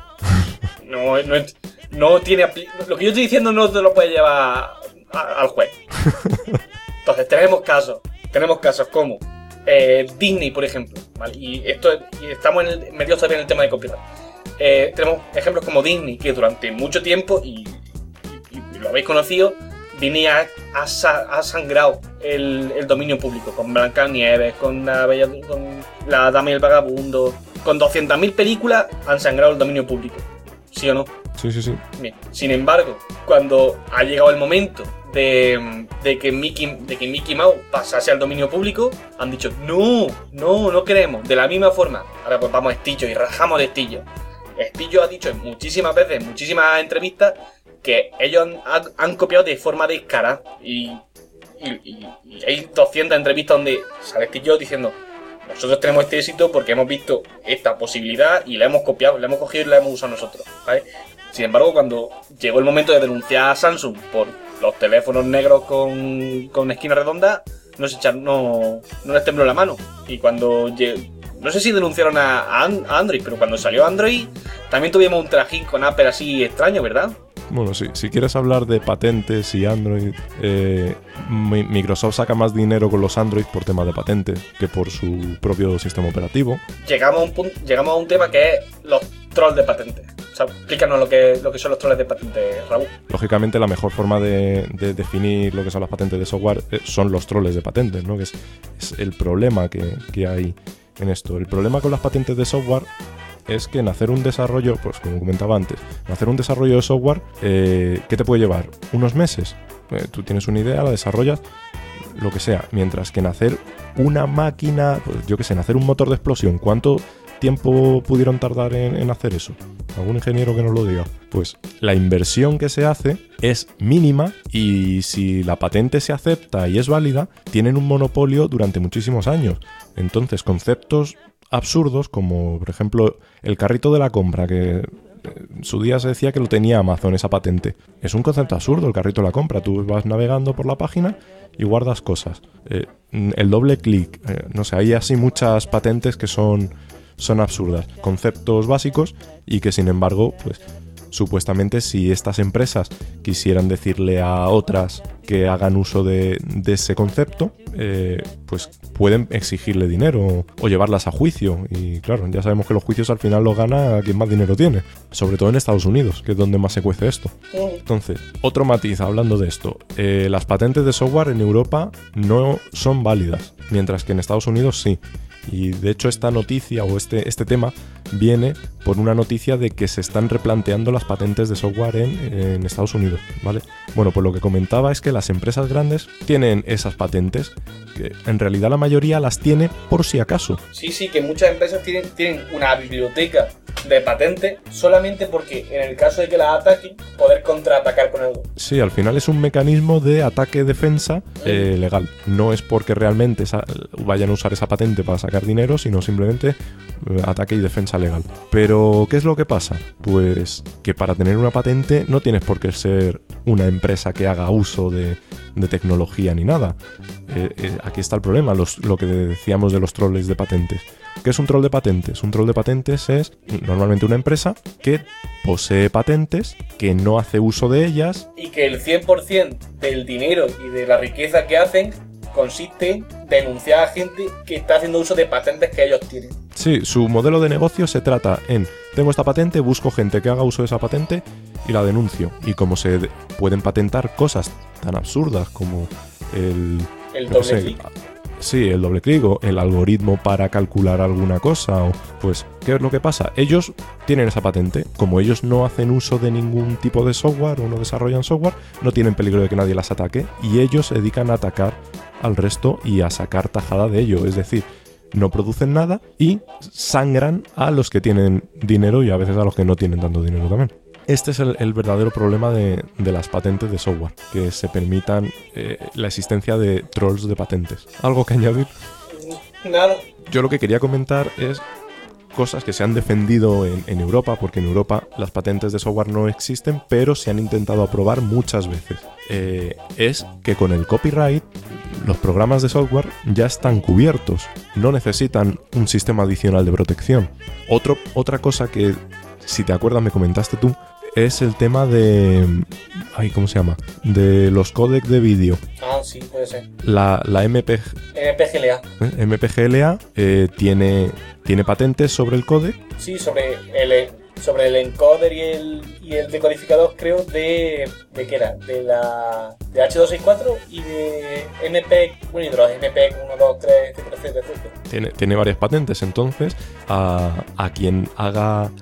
No tiene... Lo que yo estoy diciendo no te lo puede llevar al juez. Entonces tenemos casos como Disney, por ejemplo, ¿vale? Y estamos metidos todavía en el tema de copyright. Tenemos ejemplos como Disney, que durante mucho tiempo, y lo habéis conocido, Disney ha sangrado el dominio público, con Blancanieves, con la Dama y el Vagabundo, con 200.000 películas han sangrado el dominio público, ¿sí o no? Sí. Bien. Sin embargo, cuando ha llegado el momento de que Mickey Mouse pasase al dominio público, han dicho, no queremos, de la misma forma. Ahora pues vamos a Estillo y rajamos de Estillo. Estillo ha dicho muchísimas veces, en muchísimas entrevistas, que ellos han copiado de forma descarada. Y hay 200 entrevistas donde sale Estillo diciendo, nosotros tenemos este éxito porque hemos visto esta posibilidad y la hemos copiado, la hemos cogido y la hemos usado nosotros, ¿vale? Sin embargo, cuando llegó el momento de denunciar a Samsung por los teléfonos negros con esquina redonda, no les tembló la mano. Y cuando no sé si denunciaron a Android, pero cuando salió Android también tuvimos un trajín con Apple así extraño, ¿verdad? Bueno, sí, si quieres hablar de patentes y Android, Microsoft saca más dinero con los Android por tema de patentes que por su propio sistema operativo. Llegamos a un tema que es los trolls de patentes. O sea, explícanos lo que son los trolls de patentes, Raúl. Lógicamente la mejor forma de definir lo que son las patentes de software son los trolls de patentes, ¿no? Que es el problema que hay en esto. El problema con las patentes de software es que en hacer un desarrollo, pues como comentaba antes, en hacer un desarrollo de software, ¿qué te puede llevar? ¿Unos meses? Tú tienes una idea, la desarrollas, lo que sea. Mientras que en hacer una máquina, pues yo qué sé, en hacer un motor de explosión, ¿cuánto tiempo pudieron tardar en hacer eso? ¿Algún ingeniero que nos lo diga? Pues la inversión que se hace es mínima y si la patente se acepta y es válida, tienen un monopolio durante muchísimos años. Entonces, conceptos absurdos como, por ejemplo, el carrito de la compra, que en su día se decía que lo tenía Amazon, esa patente. Es un concepto absurdo el carrito de la compra. Tú vas navegando por la página y guardas cosas. El doble clic, no sé, hay así muchas patentes que son absurdas. Conceptos básicos y que sin embargo, pues supuestamente si estas empresas quisieran decirle a otras que hagan uso de ese concepto, pues pueden exigirle dinero o llevarlas a juicio. Y claro, ya sabemos que los juicios al final los gana quien más dinero tiene, sobre todo en Estados Unidos, que es donde más se cuece esto. Entonces, otro matiz hablando de esto, las patentes de software en Europa no son válidas, mientras que en Estados Unidos sí. Y de hecho esta noticia o este tema viene por una noticia de que se están replanteando las patentes de software en Estados Unidos, ¿vale? Bueno, pues lo que comentaba es que las empresas grandes tienen esas patentes, que en realidad la mayoría las tiene por si acaso. Sí, que muchas empresas tienen una biblioteca de patentes solamente porque en el caso de que las ataquen, poder contraatacar con algo. Sí, al final es un mecanismo de ataque-defensa legal. No es porque realmente vayan a usar esa patente para sacar dinero, sino simplemente ataque y defensa legal. Pero, ¿qué es lo que pasa? Pues que para tener una patente no tienes por qué ser una empresa que haga uso de tecnología ni nada. Aquí está el problema, lo que decíamos de los troles de patentes. ¿Qué es un troll de patentes? Un troll de patentes es normalmente una empresa que posee patentes, que no hace uso de ellas. Y que el 100% del dinero y de la riqueza que hacen consiste en denunciar a gente que está haciendo uso de patentes que ellos tienen. Sí, su modelo de negocio se trata en: tengo esta patente, busco gente que haga uso de esa patente y la denuncio. Y como se pueden patentar cosas tan absurdas como el doble clic. Sí, el doble clic o el algoritmo para calcular alguna cosa, o pues, ¿qué es lo que pasa? Ellos tienen esa patente, como ellos no hacen uso de ningún tipo de software o no desarrollan software, no tienen peligro de que nadie las ataque y ellos se dedican a atacar al resto y a sacar tajada de ello, es decir, no producen nada y sangran a los que tienen dinero y a veces a los que no tienen tanto dinero también. Este es el verdadero problema de las patentes de software, que se permitan la existencia de trolls de patentes. ¿Algo que añadir? Nada. Yo lo que quería comentar es cosas que se han defendido en Europa, porque en Europa las patentes de software no existen, pero se han intentado aprobar muchas veces. Es que con el copyright los programas de software ya están cubiertos, no necesitan un sistema adicional de protección. Otra cosa que, si te acuerdas, me comentaste tú, es el tema de... ¿cómo se llama? De los códecs de vídeo. Ah, sí, puede ser. La MPGLA. MPGLA tiene patentes sobre el códec. Sí, sobre el encoder y el decodificador, creo, ¿de qué era? De H264 y de MP, bueno, y de los MP 1, 2, 3, etcétera, etcétera. Tiene varias patentes, entonces a quien haga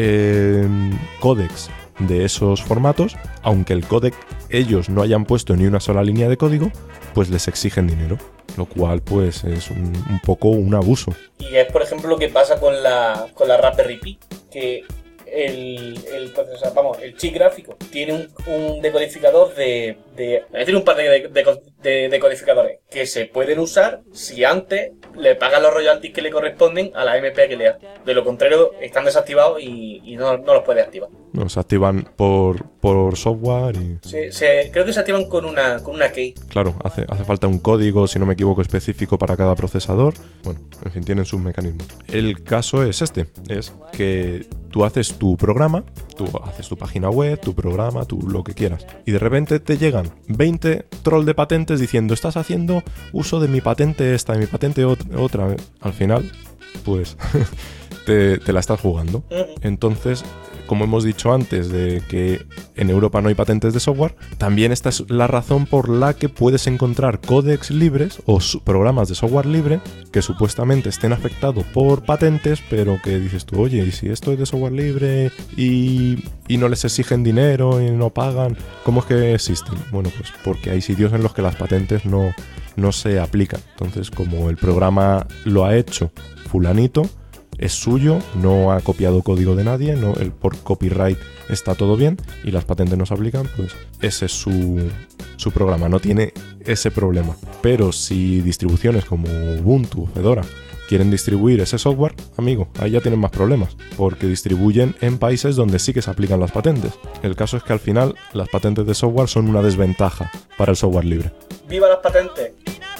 códecs de esos formatos, aunque el códec ellos no hayan puesto ni una sola línea de código, pues les exigen dinero, lo cual pues es un poco un abuso. Y es, por ejemplo, lo que pasa con la Raspberry Pi, que el chip gráfico tiene un decodificador es decir, un par de decodificadores que se pueden usar si antes le pagan los royalties que le corresponden a la MPGLA. De lo contrario, están desactivados y no los puedes activar. No, se activan por software y... Creo que se activan con una key. Claro, hace falta un código, si no me equivoco, específico para cada procesador. Bueno, en fin, tienen sus mecanismos. El caso es es que tú haces tu programa, tú haces tu página web, tu programa, tú lo que quieras. Y de repente te llegan 20 troll de patentes diciendo: estás haciendo uso de mi patente esta, de mi patente otra. Al final, pues, te la estás jugando. Entonces, como hemos dicho antes, de que en Europa no hay patentes de software, también esta es la razón por la que puedes encontrar códecs libres o programas de software libre que supuestamente estén afectados por patentes, pero que dices tú, oye, ¿y si esto es de software libre y no les exigen dinero y no pagan? ¿Cómo es que existen? Bueno, pues porque hay sitios en los que las patentes no se aplican. Entonces, como el programa lo ha hecho fulanito, es suyo, no ha copiado código de nadie, por copyright está todo bien y las patentes no se aplican, pues ese es su programa, no tiene ese problema. Pero si distribuciones como Ubuntu, Fedora, quieren distribuir ese software, amigo, ahí ya tienen más problemas, porque distribuyen en países donde sí que se aplican las patentes. El caso es que al final las patentes de software son una desventaja para el software libre. ¡Viva las patentes!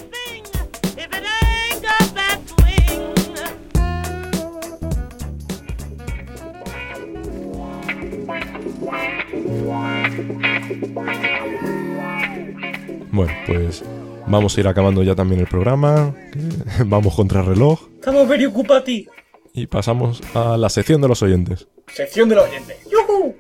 Bueno, pues vamos a ir acabando ya también el programa. Vamos contra reloj. Estamos very ocupados. Y pasamos a la sección de los oyentes. Sección de los oyentes. ¡Yujú!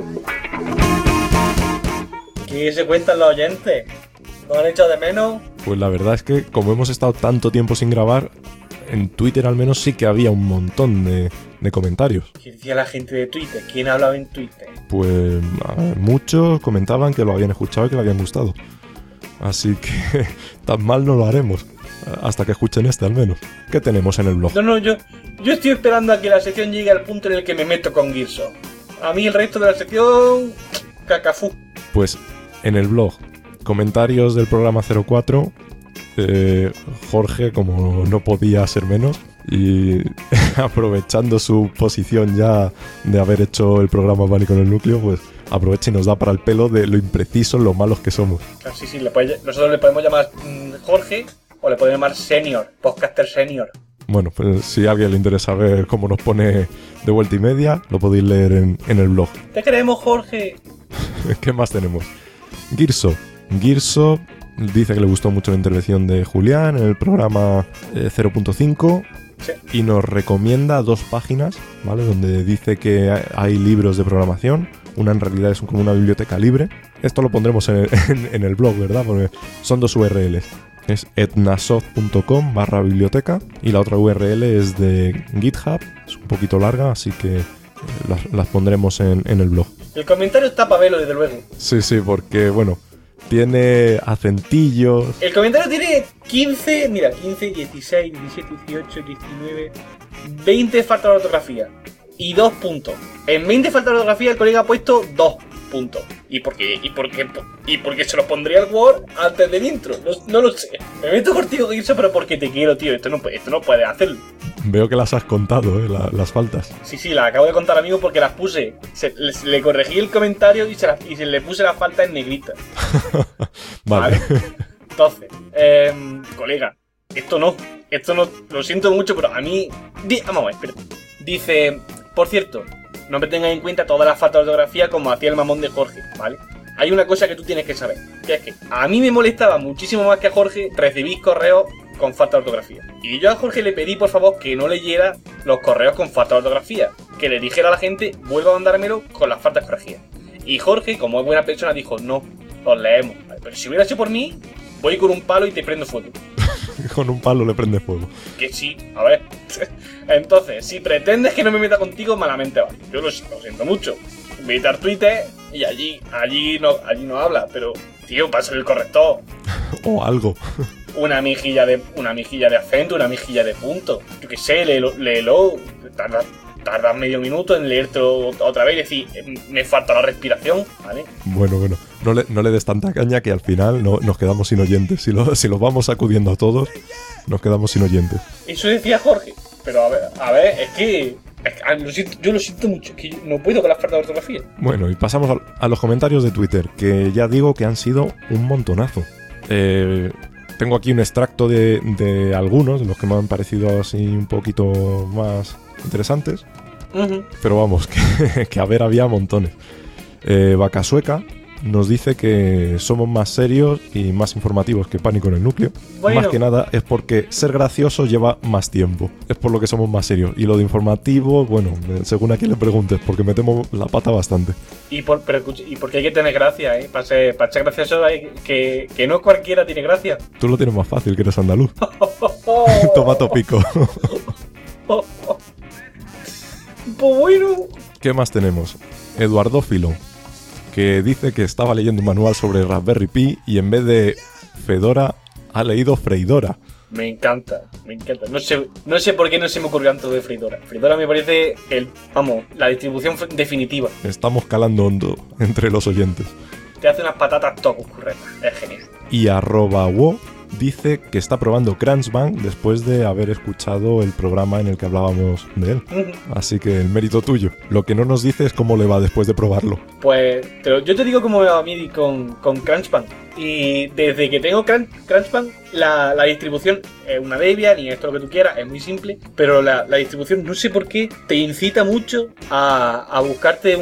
¿Qué se cuentan los oyentes? ¿Nos han echado de menos? Pues la verdad es que como hemos estado tanto tiempo sin grabar, en Twitter al menos sí que había un montón de comentarios. ¿Qué decía la gente de Twitter? ¿Quién hablaba en Twitter? Pues muchos comentaban que lo habían escuchado y que le habían gustado. Así que tan mal no lo haremos, hasta que escuchen este al menos. ¿Qué tenemos en el blog? No, yo estoy esperando a que la sección llegue al punto en el que me meto con Gearso. A mí el resto de la sección... cacafú. Pues en el blog, comentarios del programa 04, Jorge, como no podía ser menos, y aprovechando su posición ya de haber hecho el programa Pánico en el Núcleo, pues aprovecha y nos da para el pelo de lo imprecisos, lo malos que somos. Sí, nosotros le podemos llamar Jorge o le podemos llamar Senior, Podcaster Senior. Bueno, pues si a alguien le interesa ver cómo nos pone de vuelta y media, lo podéis leer en el blog. ¡Te queremos, Jorge! ¿Qué más tenemos? Gearso dice que le gustó mucho la intervención de Julián en el programa 0.5. Sí. Y nos recomienda 2 páginas, ¿vale? Donde dice que hay libros de programación. Una en realidad es como una biblioteca libre. Esto lo pondremos en el blog, ¿verdad? Porque son 2 URLs. Es etnasoft.com/biblioteca y la otra URL es de GitHub. Es un poquito larga, así que las pondremos en el blog. El comentario está para verlo, desde luego. Sí, porque, bueno, tiene acentillos. El comentario tiene 15, 16, 17, 18, 19, 20 faltas de ortografía y 2 puntos. En 20 faltas de ortografía el colega ha puesto 2 puntos. ¿Y por qué se lo pondría al Word antes del intro? No lo sé. Me meto contigo, Gearso, pero porque te quiero, tío. Esto no puedes hacerlo. Veo que las has contado, las faltas. Sí, las acabo de contar, amigo, porque las puse. Le corregí el comentario y se le puse la falta en negrita. Vale. Entonces, colega, esto no, lo siento mucho, pero a mí... Vamos a ver, espérate. Dice, por cierto, no me tengas en cuenta todas las faltas de ortografía como hacía el mamón de Jorge, ¿vale? Hay una cosa que tú tienes que saber, que es que a mí me molestaba muchísimo más que a Jorge recibir correos con falta de ortografía. Y yo a Jorge le pedí, por favor, que no leyera los correos con falta de ortografía, que le dijera a la gente, vuelva a mandármelo con las faltas corregidas. Y Jorge, como es buena persona, dijo, no, los leemos. Pero si hubiera sido por mí, voy con un palo y te prendo fuego. Con un palo le prende fuego. Que sí, a ver. Entonces, si pretendes que no me meta contigo, malamente va. Yo lo siento mucho. Vete al Twitter y allí no habla, pero, tío, pasa el corrector. O algo. Una mejilla de acento, una mejilla de punto. Yo qué sé, léelo. Tardas medio minuto en leerte otra vez y decir, me falta la respiración, ¿vale? Bueno, no le des tanta caña que al final nos quedamos sin oyentes. Si los vamos sacudiendo a todos, nos quedamos sin oyentes. Eso decía Jorge. Pero a ver, es que yo lo siento mucho, es que yo no puedo con las faltas de ortografía. Bueno, y pasamos a los comentarios de Twitter, que ya digo que han sido un montonazo. Tengo aquí un extracto de algunos, de los que me han parecido así un poquito más interesantes. Uh-huh. Pero vamos, que a ver, había montones. Vaca Sueca nos dice que somos más serios y más informativos que Pánico en el Núcleo. Bueno. Más que nada es porque ser gracioso lleva más tiempo. Es por lo que somos más serios. Y lo de informativo, bueno, según a quién le preguntes, porque metemos la pata bastante. Y porque hay que tener gracia, ¿eh? Para ser gracioso hay que no cualquiera tiene gracia. Tú lo tienes más fácil, que eres andaluz. Toma topico. Pues bueno. ¿Qué más tenemos? Eduardo Filo, que dice que estaba leyendo un manual sobre Raspberry Pi y en vez de Fedora ha leído Freidora. Me encanta. No sé por qué no se me ocurrió antes de Freidora. Freidora me parece la distribución definitiva. Estamos calando hondo entre los oyentes. Te hace unas patatas tocos, correcto. Es genial. Y @wo dice que está probando Crunchbang después de haber escuchado el programa en el que hablábamos de él. Así que el mérito tuyo. Lo que no nos dice es cómo le va después de probarlo. Pues yo te digo cómo me va a mí con Crunchbang. Y desde que tengo Crunchbang, la distribución es una Debian y esto lo que tú quieras, es muy simple. Pero la distribución, no sé por qué, te incita mucho a buscarte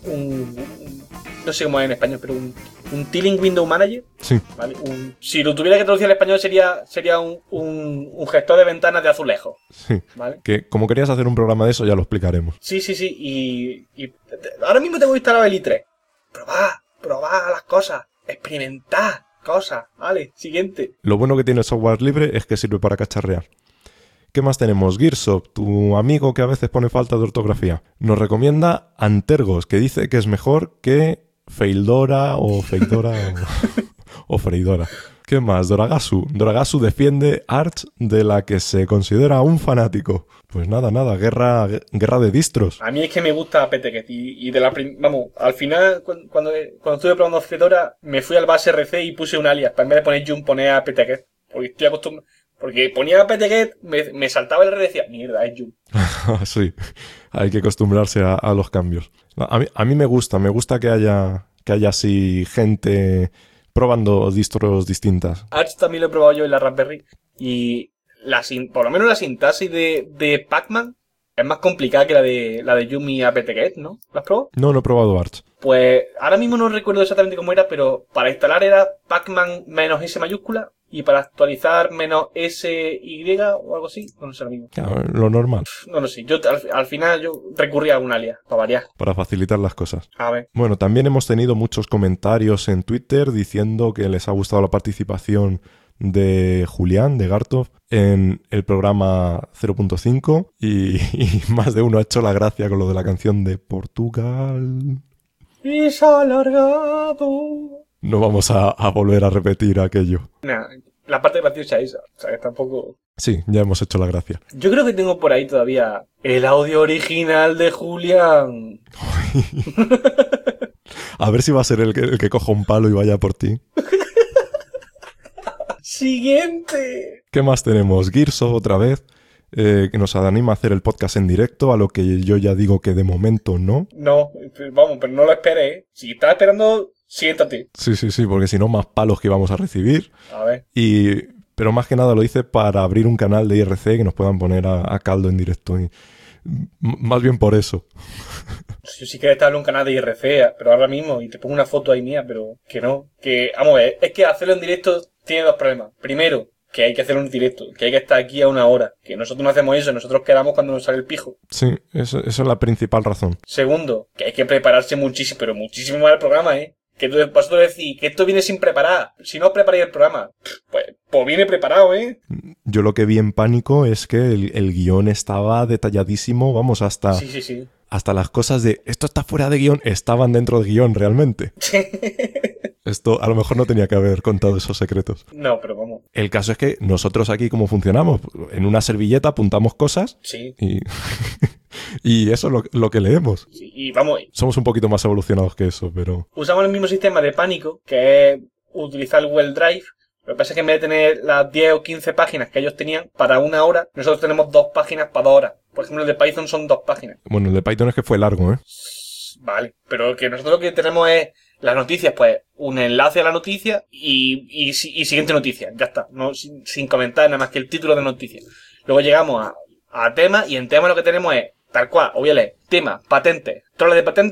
no sé cómo es en español, pero un Tiling Window Manager. Sí. ¿Vale? Si lo tuviera que traducir al español sería un gestor de ventanas de azulejo. Sí. ¿Vale? Que como querías hacer un programa de eso, ya lo explicaremos. Sí. Y ahora mismo tengo instalado el i3. Probar las cosas. Experimentar cosas. Vale, siguiente. Lo bueno que tiene el software libre es que sirve para cacharrear. ¿Qué más tenemos? Gearsoft, tu amigo que a veces pone falta de ortografía, nos recomienda Antergos, que dice que es mejor que Feildora o Feidora o Freidora. ¿Qué más? Doragasu. Doragasu defiende Arch, de la que se considera un fanático. Pues nada, guerra de distros. A mí es que me gusta PTGet y al final cuando estuve probando Fedora me fui al base RC y puse un alias, para en vez de poner Joom poner a PTGet, porque estoy acostumbrado. Porque ponía PTGet, me saltaba el RC y decía, mierda, es Joom. Sí, hay que acostumbrarse a los cambios. A mí me gusta que haya así gente probando distros distintas. Arch también lo he probado yo en la Raspberry y por lo menos la sintaxis de Pacman es más complicada que la de Yumi apt-get, ¿no? ¿La has probado? No he probado Arch. Pues ahora mismo no recuerdo exactamente cómo era, pero para instalar era Pacman menos S mayúscula y para actualizar menos SY o algo así. No sé lo mismo. Claro, lo normal. No lo sé. Yo al final yo recurrí a un alias para variar. Para facilitar las cosas. A ver. Bueno, también hemos tenido muchos comentarios en Twitter diciendo que les ha gustado la participación de Julián, de Gartov, en el programa 0.5 y más de uno ha hecho la gracia con lo de la canción de Portugal. Y se ha alargado. No vamos a volver a repetir aquello. Nah, la parte graciosa es esa. O sea, que tampoco... Sí, ya hemos hecho la gracia. Yo creo que tengo por ahí todavía el audio original de Julián. A ver si va a ser el que coja un palo y vaya por ti. Siguiente. ¿Qué más tenemos? Gearsoft otra vez, que nos anima a hacer el podcast en directo, a lo que yo ya digo que de momento no. No, vamos, pero no lo esperes, ¿eh? Si estás esperando, siéntate. Sí, porque si no, más palos que vamos a recibir. A ver. Pero más que nada lo hice para abrir un canal de IRC que nos puedan poner a caldo en directo. Y más bien por eso. Yo sí que estar en un canal de IRC, pero ahora mismo, y te pongo una foto ahí mía, pero que no. Que, vamos a ver, es que hacerlo en directo tiene dos problemas. Primero, que hay que hacerlo en directo, que hay que estar aquí a una hora. Que nosotros no hacemos eso, nosotros quedamos cuando nos sale el pijo. Sí, eso es la principal razón. Segundo, que hay que prepararse muchísimo, pero muchísimo más el programa, ¿eh? Que vosotros decís que esto viene sin preparar. Si no os preparáis el programa, pues viene preparado, ¿eh? Yo lo que vi en Pánico es que el guión estaba detalladísimo, vamos, hasta... Sí. Hasta las cosas de esto está fuera de guión estaban dentro de guión realmente. Esto a lo mejor no tenía que haber contado esos secretos. No, pero vamos. El caso es que nosotros aquí, ¿cómo funcionamos? En una servilleta apuntamos cosas Sí. y eso es lo que leemos. Sí, y vamos. Somos un poquito más evolucionados que eso, pero... Usamos el mismo sistema de Pánico, que es utilizar el Well Drive. Lo que pasa es que en vez de tener las 10 o 15 páginas que ellos tenían para una hora, nosotros tenemos 2 páginas para 2 horas. Por ejemplo, el de Python son 2 páginas. Bueno, el de Python es que fue largo, ¿eh? Vale, pero que nosotros lo que tenemos es las noticias, pues un enlace a la noticia y siguiente noticia. Ya está, no sin comentar nada más que el título de noticia. Luego llegamos a tema y en tema lo que tenemos es, tal cual, os voy a leer, tema, patentes, troles de patentes,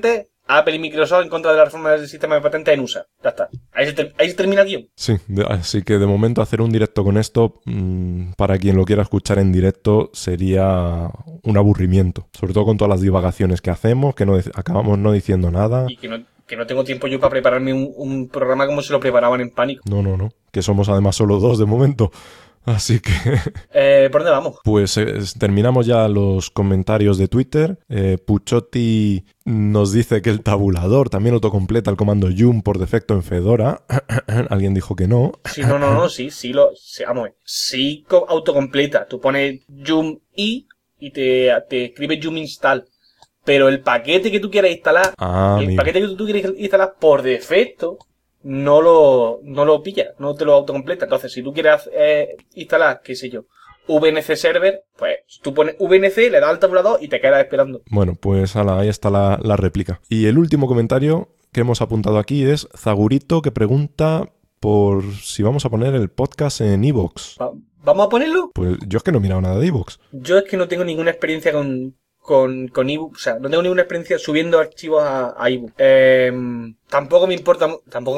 Apple y Microsoft en contra de la reforma del sistema de patentes en USA. Ya está. Ahí se termina el guión. Sí, así que de momento hacer un directo con esto, para quien lo quiera escuchar en directo, sería un aburrimiento. Sobre todo con todas las divagaciones que hacemos, que acabamos no diciendo nada. Y que no tengo tiempo yo para prepararme un programa como se lo preparaban en Pánico. No. Que somos además solo 2 de momento. Así que... ¿Por dónde vamos? Pues terminamos ya los comentarios de Twitter. Puchotti nos dice que el tabulador también autocompleta el comando yum por defecto en Fedora. Alguien dijo que no. Sí, sí, vamos, sí autocompleta. Tú pones yum y te escribe yum install. Pero el paquete que tú quieras instalar, paquete que tú quieres instalar por defecto, no lo pilla, no te lo autocompleta. Entonces, si tú quieres instalar, qué sé yo, VNC Server, pues tú pones VNC, le das al tabulador y te quedas esperando. Bueno, pues ahí está la réplica. Y el último comentario que hemos apuntado aquí es Zagurito, que pregunta por si vamos a poner el podcast en iVoox. ¿Vamos a ponerlo? Pues yo es que no he mirado nada de iVoox. Yo es que no tengo ninguna experiencia con iVoox, o sea, no tengo ninguna experiencia subiendo archivos a iVoox. Tampoco me importa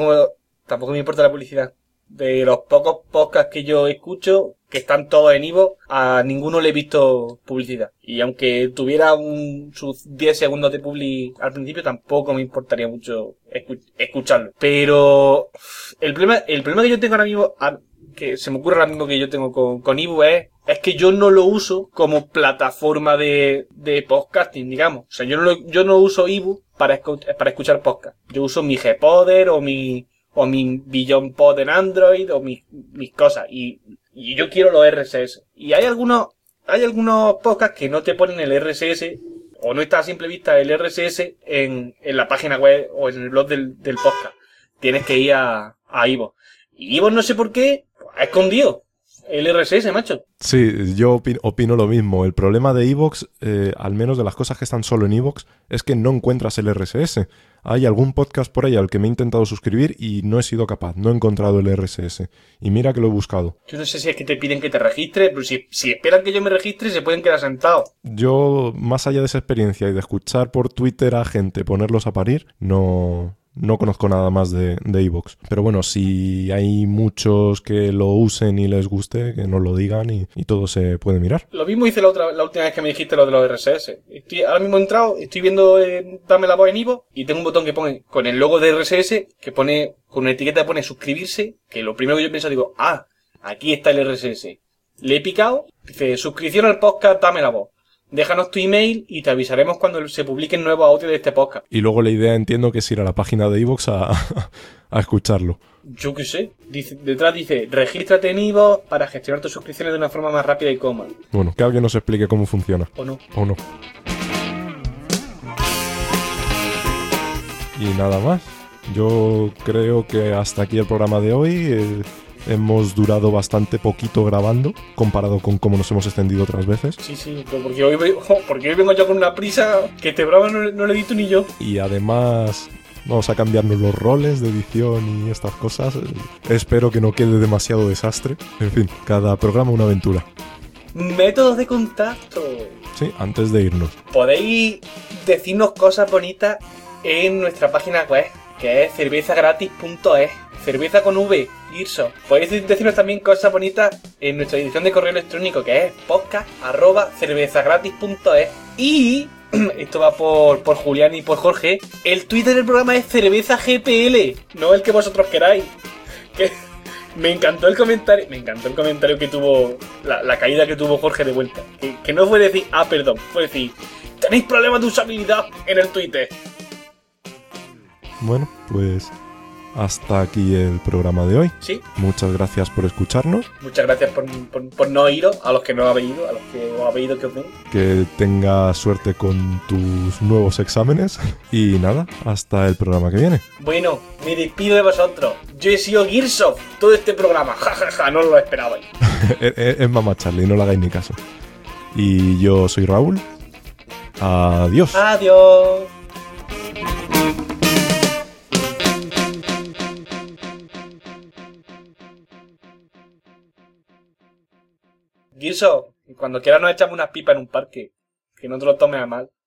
la publicidad. De los pocos podcasts que yo escucho, que están todos en iVoox, a ninguno le he visto publicidad. Y aunque tuviera sus 10 segundos de publi al principio, tampoco me importaría mucho escucharlo. Pero el problema que yo tengo ahora mismo, que se me ocurre ahora mismo que yo tengo con iVoox es que yo no lo uso como plataforma de podcasting, digamos. O sea, yo no uso iVoox para escuchar podcast. Yo uso mi Gpodder o mi Beyond Pod en Android o mis cosas. Y yo quiero los RSS. Y hay algunos podcasts que no te ponen el RSS o no está a simple vista el RSS en la página web o en el blog del podcast. Tienes que ir a iVoox. Y iVoox no sé por qué ha escondido el RSS, macho. Sí, yo opino lo mismo. El problema de iVoox, al menos de las cosas que están solo en iVoox, es que no encuentras el RSS. Hay algún podcast por ahí al que me he intentado suscribir y no he sido capaz, no he encontrado el RSS. Y mira que lo he buscado. Yo no sé si es que te piden que te registres, pero si esperan que yo me registre, se pueden quedar sentados. Yo, más allá de esa experiencia y de escuchar por Twitter a gente ponerlos a parir, no conozco nada más de iVoox. Pero bueno, si hay muchos que lo usen y les guste, que nos lo digan y todo se puede mirar. Lo mismo hice la última vez que me dijiste lo de los RSS. Ahora mismo he entrado, estoy viendo Dame la Voz en iVoox y tengo un botón que pone con el logo de RSS, que pone, con una etiqueta que pone suscribirse, que lo primero que yo pienso, digo, aquí está el RSS. Le he picado, dice, suscripción al podcast Dame la Voz. Déjanos tu email y te avisaremos cuando se publiquen nuevos audios de este podcast. Y luego la idea, entiendo, que es ir a la página de iVoox a escucharlo. Yo qué sé. Detrás dice, regístrate en iVoox para gestionar tus suscripciones de una forma más rápida y cómoda. Bueno, que alguien nos explique cómo funciona. O no. Y nada más. Yo creo que hasta aquí el programa de hoy. Hemos durado bastante poquito grabando, comparado con cómo nos hemos extendido otras veces. Sí, pero porque hoy vengo yo con una prisa que este programa no lo he visto ni yo. Y además vamos a cambiarnos los roles de edición y estas cosas. Espero que no quede demasiado desastre. En fin, cada programa una aventura. Métodos de contacto. Sí, antes de irnos. Podéis decirnos cosas bonitas en nuestra página web, que es cervezagratis.es. Cerveza con V, Girso. Podéis decirnos también cosas bonitas en nuestra dirección de correo electrónico, que es podcast@cervezagratis.es. Y esto va por Julián y por Jorge. El Twitter del programa es cervezagpl, no el que vosotros queráis. Que me encantó el comentario que tuvo, la caída que tuvo Jorge de vuelta. Que no fue decir, perdón, fue decir, tenéis problemas de usabilidad en el Twitter. Bueno, pues hasta aquí el programa de hoy. Sí. Muchas gracias por escucharnos. Muchas gracias por no iros, a los que no habéis ido, a los que os habéis ido, que os den. Que tengas suerte con tus nuevos exámenes. Y nada, hasta el programa que viene. Bueno, me despido de vosotros. Yo he sido Girso todo este programa. Ja, no lo esperabais. Es mamá Charlie, no le hagáis ni caso. Y yo soy Raúl. Adiós. Adiós. Girso, cuando quieras nos echamos unas pipas en un parque. Que no te lo tomes a mal.